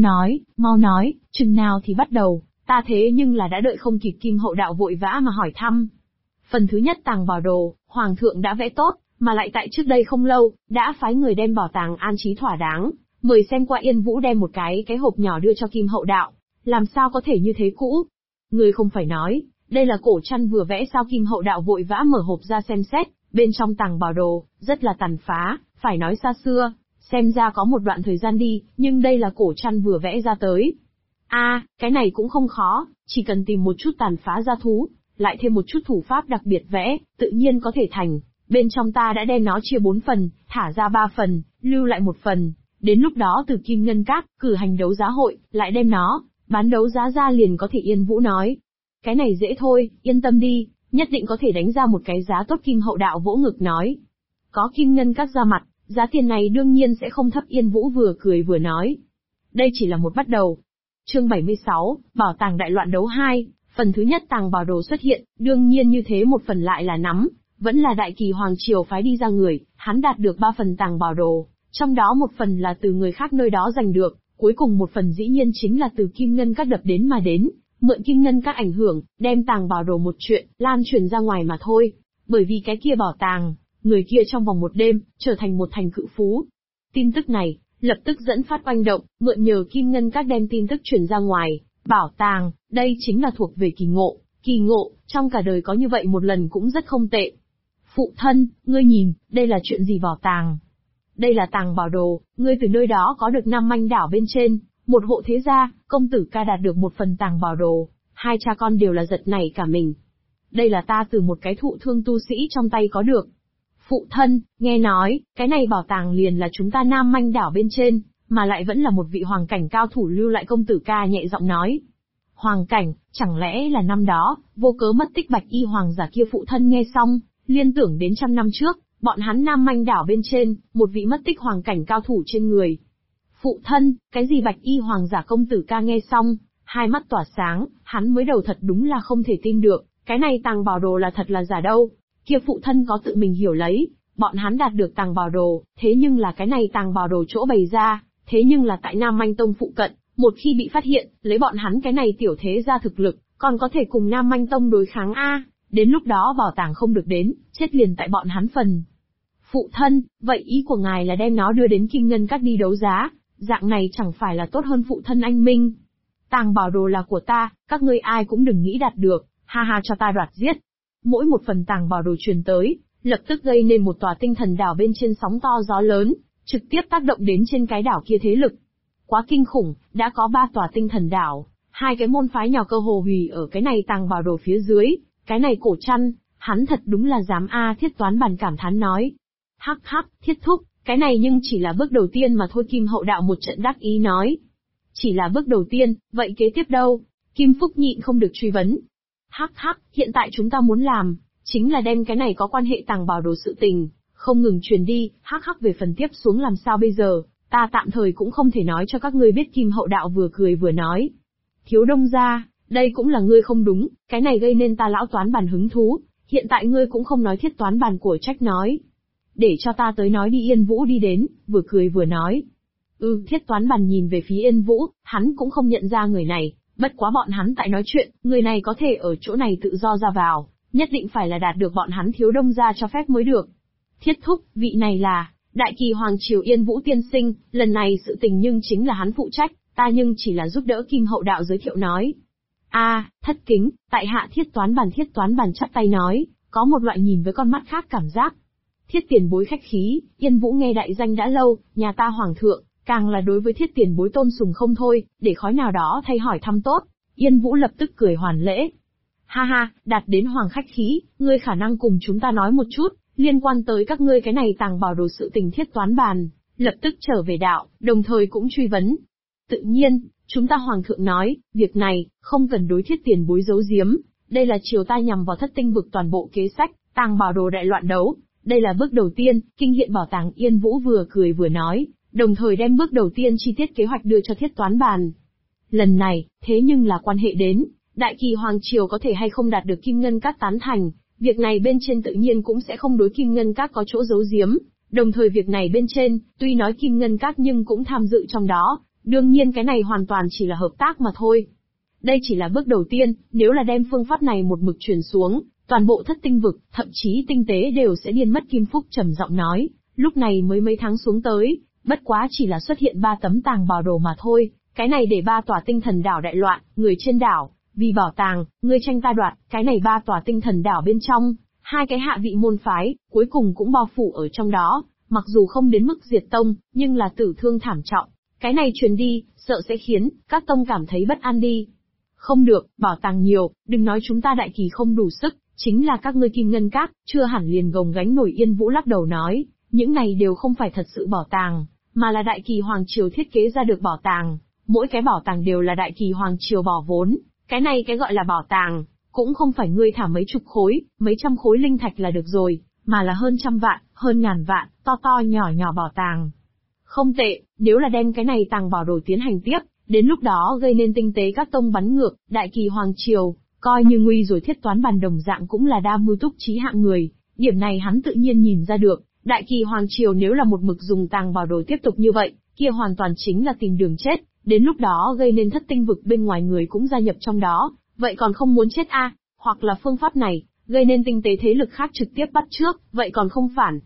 nói, chừng nào thì bắt đầu, ta thế nhưng là đã đợi không kịp. Kim Hậu Đạo vội vã mà hỏi thăm. Phần thứ nhất tàng bảo đồ, Hoàng thượng đã vẽ tốt, mà lại tại trước đây không lâu, đã phái người đem bảo tàng an trí thỏa đáng, mời xem qua. Yên Vũ đem một cái hộp nhỏ đưa cho Kim Hậu Đạo. Làm sao có thể như thế cũ? Ngươi không phải nói, đây là Cổ Trăn vừa vẽ sao? Kim Hậu Đạo vội vã mở hộp ra xem xét, bên trong tàng bảo đồ, rất là tàn phá, phải nói xa xưa, xem ra có một đoạn thời gian đi, nhưng đây là Cổ Trăn vừa vẽ ra tới. Cái này cũng không khó, chỉ cần tìm một chút tàn phá gia thú, lại thêm một chút thủ pháp đặc biệt vẽ, tự nhiên có thể thành. Bên trong ta đã đem nó chia 4 phần, thả ra 3 phần, lưu lại 1 phần, đến lúc đó từ Kim Ngân Các, cử hành đấu giá hội, lại đem nó bán đấu giá ra liền có thể. Yên Vũ nói. Cái này dễ thôi, yên tâm đi, nhất định có thể đánh ra một cái giá tốt. Kim Hậu Đạo vỗ ngực nói. Có Kim Ngân Các ra mặt, giá tiền này đương nhiên sẽ không thấp. Yên Vũ vừa cười vừa nói. Đây chỉ là một bắt đầu. Chương 76, Bảo tàng đại loạn đấu 2, phần thứ nhất tàng bảo đồ xuất hiện, đương nhiên như thế một phần lại là nắm, vẫn là đại kỳ Hoàng Triều phái đi ra người, hắn đạt được 3 phần tàng bảo đồ, trong đó 1 phần là từ người khác nơi đó giành được, cuối cùng 1 phần dĩ nhiên chính là từ Kim Ngân Các đập đến mà đến, mượn Kim Ngân Các ảnh hưởng, đem tàng bảo đồ một chuyện, lan truyền ra ngoài mà thôi, bởi vì cái kia bảo tàng, người kia trong vòng 1 đêm, trở thành một thành cự phú. Tin tức này, lập tức dẫn phát oanh động, mượn nhờ Kim Ngân Các đem tin tức truyền ra ngoài, bảo tàng, đây chính là thuộc về kỳ ngộ, trong cả đời có như vậy một lần cũng rất không tệ. Phụ thân, ngươi nhìn, đây là chuyện gì? Bảo tàng. Đây là tàng bảo đồ, ngươi từ nơi đó có được Nam Manh đảo bên trên, một hộ thế gia, công tử ca đạt được 1 phần tàng bảo đồ, 2 cha con đều là giật nảy cả mình. Đây là ta từ một cái thụ thương tu sĩ trong tay có được. Phụ thân, nghe nói, cái này bảo tàng liền là chúng ta Nam Manh đảo bên trên, mà lại vẫn là một vị hoàng cảnh cao thủ lưu lại. Công tử ca nhẹ giọng nói. Hoàng cảnh, chẳng lẽ là năm đó, vô cớ mất tích Bạch Y hoàng giả kia? Phụ thân nghe xong, liên tưởng đến 100 năm trước, bọn hắn Nam Manh đảo bên trên, một vị mất tích hoàng cảnh cao thủ trên người. Phụ thân, cái gì Bạch Y hoàng giả? Công tử ca nghe xong, hai mắt tỏa sáng, hắn mới đầu thật đúng là không thể tin được, cái này tàng bảo đồ là thật là giả đâu. Kia phụ thân có tự mình hiểu lấy, bọn hắn đạt được tàng bảo đồ, thế nhưng là cái này tàng bảo đồ chỗ bày ra, thế nhưng là tại Nam Manh Tông phụ cận, một khi bị phát hiện, lấy bọn hắn cái này tiểu thế gia thực lực, còn có thể cùng Nam Manh Tông đối kháng đến lúc đó bảo tàng không được đến, chết liền tại bọn hắn phần. Phụ thân, vậy ý của ngài là đem nó đưa đến Kim Ngân Các đi đấu giá, dạng này chẳng phải là tốt hơn? Phụ thân anh minh. Tàng bảo đồ là của ta, các ngươi ai cũng đừng nghĩ đạt được, ha ha cho ta đoạt giết. Mỗi 1 phần tàng bảo đồ truyền tới, lập tức gây nên một tòa tinh thần đảo bên trên sóng to gió lớn, trực tiếp tác động đến trên cái đảo kia thế lực. Quá kinh khủng, đã có 3 tòa tinh thần đảo, 2 cái môn phái nhỏ cơ hồ hủy ở cái này tàng bảo đồ phía dưới, cái này cổ chăn, hắn thật đúng là dám a. Thiết Toán Bàn cảm thán nói. Hắc hắc, Thiết thúc, cái này nhưng chỉ là bước đầu tiên mà thôi. Kim Hậu Đạo một trận đắc ý nói. Chỉ là bước đầu tiên, vậy kế tiếp đâu? Kim Phúc nhịn không được truy vấn. Hắc hắc, hiện tại chúng ta muốn làm, chính là đem cái này có quan hệ tàng bảo đồ sự tình, không ngừng truyền đi. Hắc hắc, về phần tiếp xuống làm sao bây giờ, ta tạm thời cũng không thể nói cho các ngươi biết. Kim Hậu Đạo vừa cười vừa nói. Thiếu Đông gia, đây cũng là ngươi không đúng, cái này gây nên ta Lão Toán Bàn hứng thú, hiện tại ngươi cũng không nói. Thiết Toán Bàn của trách nói. Để cho ta tới nói đi. Yên Vũ đi đến, vừa cười vừa nói. Thiết Toán Bàn nhìn về phía Yên Vũ, hắn cũng không nhận ra người này, bất quá bọn hắn tại nói chuyện, người này có thể ở chỗ này tự do ra vào, nhất định phải là đạt được bọn hắn Thiếu Đông gia cho phép mới được. Thiết thúc, vị này là Đại Kỳ Hoàng Triều Yên Vũ tiên sinh, lần này sự tình nhưng chính là hắn phụ trách, ta nhưng chỉ là giúp đỡ. Kim Hậu Đạo giới thiệu nói. Thất kính, tại hạ Thiết Toán Bàn. Thiết Toán Bàn chắp tay nói, có một loại nhìn với con mắt khác cảm giác. Thiết tiền bối khách khí, Yên Vũ nghe đại danh đã lâu, nhà ta hoàng thượng, càng là đối với Thiết tiền bối tôn sùng không thôi, để khói nào đó thay hỏi thăm tốt. Yên Vũ lập tức cười hoàn lễ. Ha ha, đạt đến hoàng khách khí, ngươi khả năng cùng chúng ta nói một chút, liên quan tới các ngươi cái này tàng bảo đồ sự tình. Thiết Toán Bàn lập tức trở về đạo, đồng thời cũng truy vấn. Tự nhiên, chúng ta hoàng thượng nói, việc này, không cần đối Thiết tiền bối giấu giếm, đây là triều ta nhằm vào Thất Tinh vực toàn bộ kế sách, tàng bảo đồ đại loạn đấu, đây là bước đầu tiên, kinh hiện bảo tàng. Yên Vũ vừa cười vừa nói, đồng thời đem bước đầu tiên chi tiết kế hoạch đưa cho Thiết Toán Bàn. Lần này, thế nhưng là quan hệ đến, Đại Kỳ Hoàng Triều có thể hay không đạt được Kim Ngân Các tán thành, việc này bên trên tự nhiên cũng sẽ không đối Kim Ngân Các có chỗ giấu giếm, đồng thời việc này bên trên, tuy nói Kim Ngân Các nhưng cũng tham dự trong đó, đương nhiên cái này hoàn toàn chỉ là hợp tác mà thôi. Đây chỉ là bước đầu tiên, nếu là đem phương pháp này một mực truyền xuống, toàn bộ Thất Tinh vực, thậm chí tinh tế đều sẽ điên mất. Kim Phúc trầm giọng nói, lúc này mới mấy tháng xuống tới, bất quá chỉ là xuất hiện 3 tấm tàng bảo đồ mà thôi, cái này để 3 tòa tinh thần đảo đại loạn, người trên đảo, vì bảo tàng, ngươi tranh ta đoạt, cái này 3 tòa tinh thần đảo bên trong, 2 cái hạ vị môn phái, cuối cùng cũng bao phủ ở trong đó, mặc dù không đến mức diệt tông, nhưng là tử thương thảm trọng. Cái này truyền đi, sợ sẽ khiến các tông cảm thấy bất an đi. Không được, bảo tàng nhiều, đừng nói chúng ta Đại Kỳ không đủ sức, chính là các ngươi Kim Ngân Các, chưa hẳn liền gồng gánh nổi. Yên Vũ lắc đầu nói, những này đều không phải thật sự bảo tàng, mà là Đại Kỳ Hoàng Triều thiết kế ra được bảo tàng, mỗi cái bảo tàng đều là Đại Kỳ Hoàng Triều bỏ vốn, cái này cái gọi là bảo tàng, cũng không phải ngươi thả mấy chục khối, mấy trăm khối linh thạch là được rồi, mà là hơn trăm vạn, hơn ngàn vạn, to to nhỏ nhỏ bảo tàng. Không tệ, nếu là đem cái này tàng bảo đồ tiến hành tiếp, đến lúc đó gây nên tinh tế các tông bắn ngược, Đại Kỳ Hoàng Triều, coi như nguy rồi. Thiết Toán Bàn đồng dạng cũng là đa mưu túc trí hạng người, điểm này hắn tự nhiên nhìn ra được, Đại Kỳ Hoàng Triều nếu là một mực dùng tàng bảo đồ tiếp tục như vậy, kia hoàn toàn chính là tìm đường chết, đến lúc đó gây nên Thất Tinh vực bên ngoài người cũng gia nhập trong đó, vậy còn không muốn chết a? Hoặc là phương pháp này, gây nên tinh tế thế lực khác trực tiếp bắt trước, vậy còn không phản.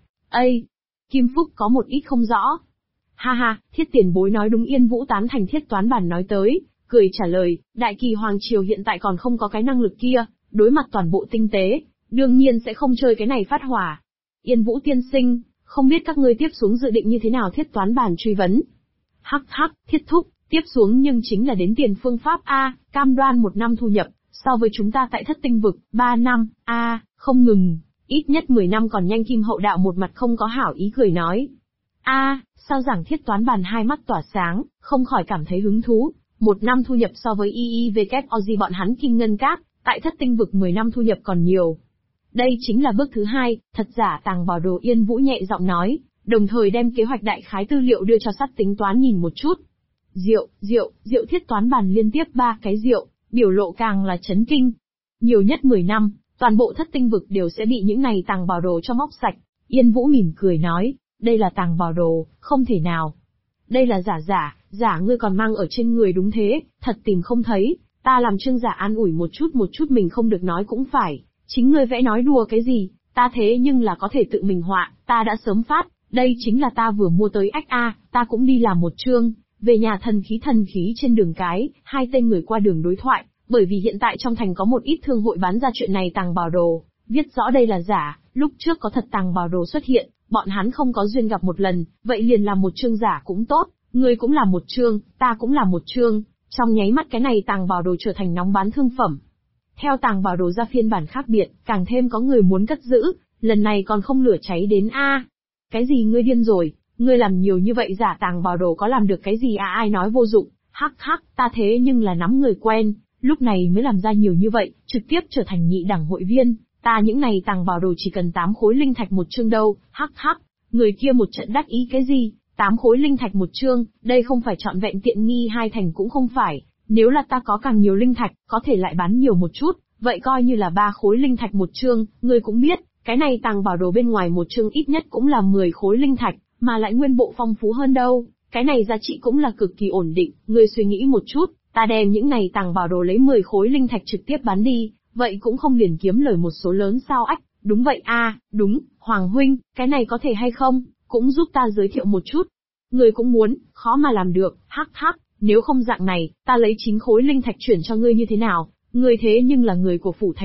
Kim Phúc có một ít không rõ. Ha ha, Thiết tiền bối nói đúng. Yên Vũ tán thành. Thiết Toán Bàn nói tới, cười trả lời, Đại Kỳ Hoàng Triều hiện tại còn không có cái năng lực kia, đối mặt toàn bộ tinh tế, đương nhiên sẽ không chơi cái này phát hỏa. Yên Vũ tiên sinh, không biết các ngươi tiếp xuống dự định như thế nào? Thiết Toán Bàn truy vấn. Hắc hắc, Thiết thúc, tiếp xuống nhưng chính là đến tiền phương pháp a, cam đoan 1 năm thu nhập, so với chúng ta tại Thất Tinh vực, 3 năm, không ngừng, ít nhất 10 năm còn nhanh. Kim Hậu Đạo một mặt không có hảo ý cười nói. Sao giảng? Thiết Toán Bàn hai mắt tỏa sáng, không khỏi cảm thấy hứng thú. 1 năm thu nhập so với IIVKOG bọn hắn Kim Ngân Các, tại Thất Tinh vực 10 năm thu nhập còn nhiều. Đây chính là bước thứ 2, thật giả tàng bảo đồ. Yên Vũ nhẹ giọng nói, đồng thời đem kế hoạch đại khái tư liệu đưa cho Sắt Tính Toán nhìn một chút. Rượu. Thiết Toán Bàn liên tiếp 3 cái rượu, biểu lộ càng là chấn kinh. Nhiều nhất 10 năm, toàn bộ Thất Tinh vực đều sẽ bị những này tàng bảo đồ cho móc sạch. Yên Vũ mỉm cười nói, đây là tàng bảo đồ, không thể nào. Đây là giả ngươi còn mang ở trên người. Đúng thế, thật tìm không thấy, ta làm Trương giả an ủi một chút mình không được nói cũng phải, chính ngươi vẽ nói đùa cái gì, ta thế nhưng là có thể tự mình họa, ta đã sớm phát, đây chính là ta vừa mua tới ta cũng đi làm một chương, về nhà thần khí trên đường cái, 2 tên người qua đường đối thoại, bởi vì hiện tại trong thành có một ít thương hội bán ra chuyện này tàng bảo đồ, viết rõ đây là giả, Lúc trước có thật tàng bảo đồ xuất hiện, bọn hắn không có duyên gặp một lần, vậy liền làm một chương giả cũng tốt, ngươi cũng làm một chương, ta cũng làm một chương, trong nháy mắt cái này tàng bảo đồ trở thành nóng bán thương phẩm. Theo tàng bảo đồ ra phiên bản khác biệt, càng thêm có người muốn cất giữ, lần này còn không lửa cháy đến a. Cái gì ngươi điên rồi, ngươi làm nhiều như vậy giả tàng bảo đồ có làm được cái gì à, ai nói vô dụng, hắc hắc, ta thế nhưng là nắm người quen, lúc này mới làm ra nhiều như vậy, trực tiếp trở thành nhị đẳng hội viên, ta những này tàng bảo đồ chỉ cần 8 khối linh thạch một chương đâu, hắc hắc, người kia một trận đắc ý cái gì, 8 khối linh thạch một chương, đây không phải trọn vẹn tiện nghi 2 thành cũng không phải, nếu là ta có càng nhiều linh thạch, có thể lại bán nhiều một chút, vậy coi như là 3 khối linh thạch một chương, ngươi cũng biết, cái này tàng bảo đồ bên ngoài một chương ít nhất cũng là 10 khối linh thạch, mà lại nguyên bộ phong phú hơn đâu, cái này giá trị cũng là cực kỳ ổn định, ngươi suy nghĩ một chút, ta đem những này tàng bảo đồ lấy 10 khối linh thạch trực tiếp bán đi, vậy cũng không liền kiếm lời một số lớn sao ách, đúng vậy a, đúng, Hoàng huynh, cái này có thể hay không, cũng giúp ta giới thiệu một chút. Ngươi cũng muốn, khó mà làm được, hắc hắc, nếu không dạng này, ta lấy 9 khối linh thạch chuyển cho ngươi như thế nào, ngươi thế nhưng là người của phủ thành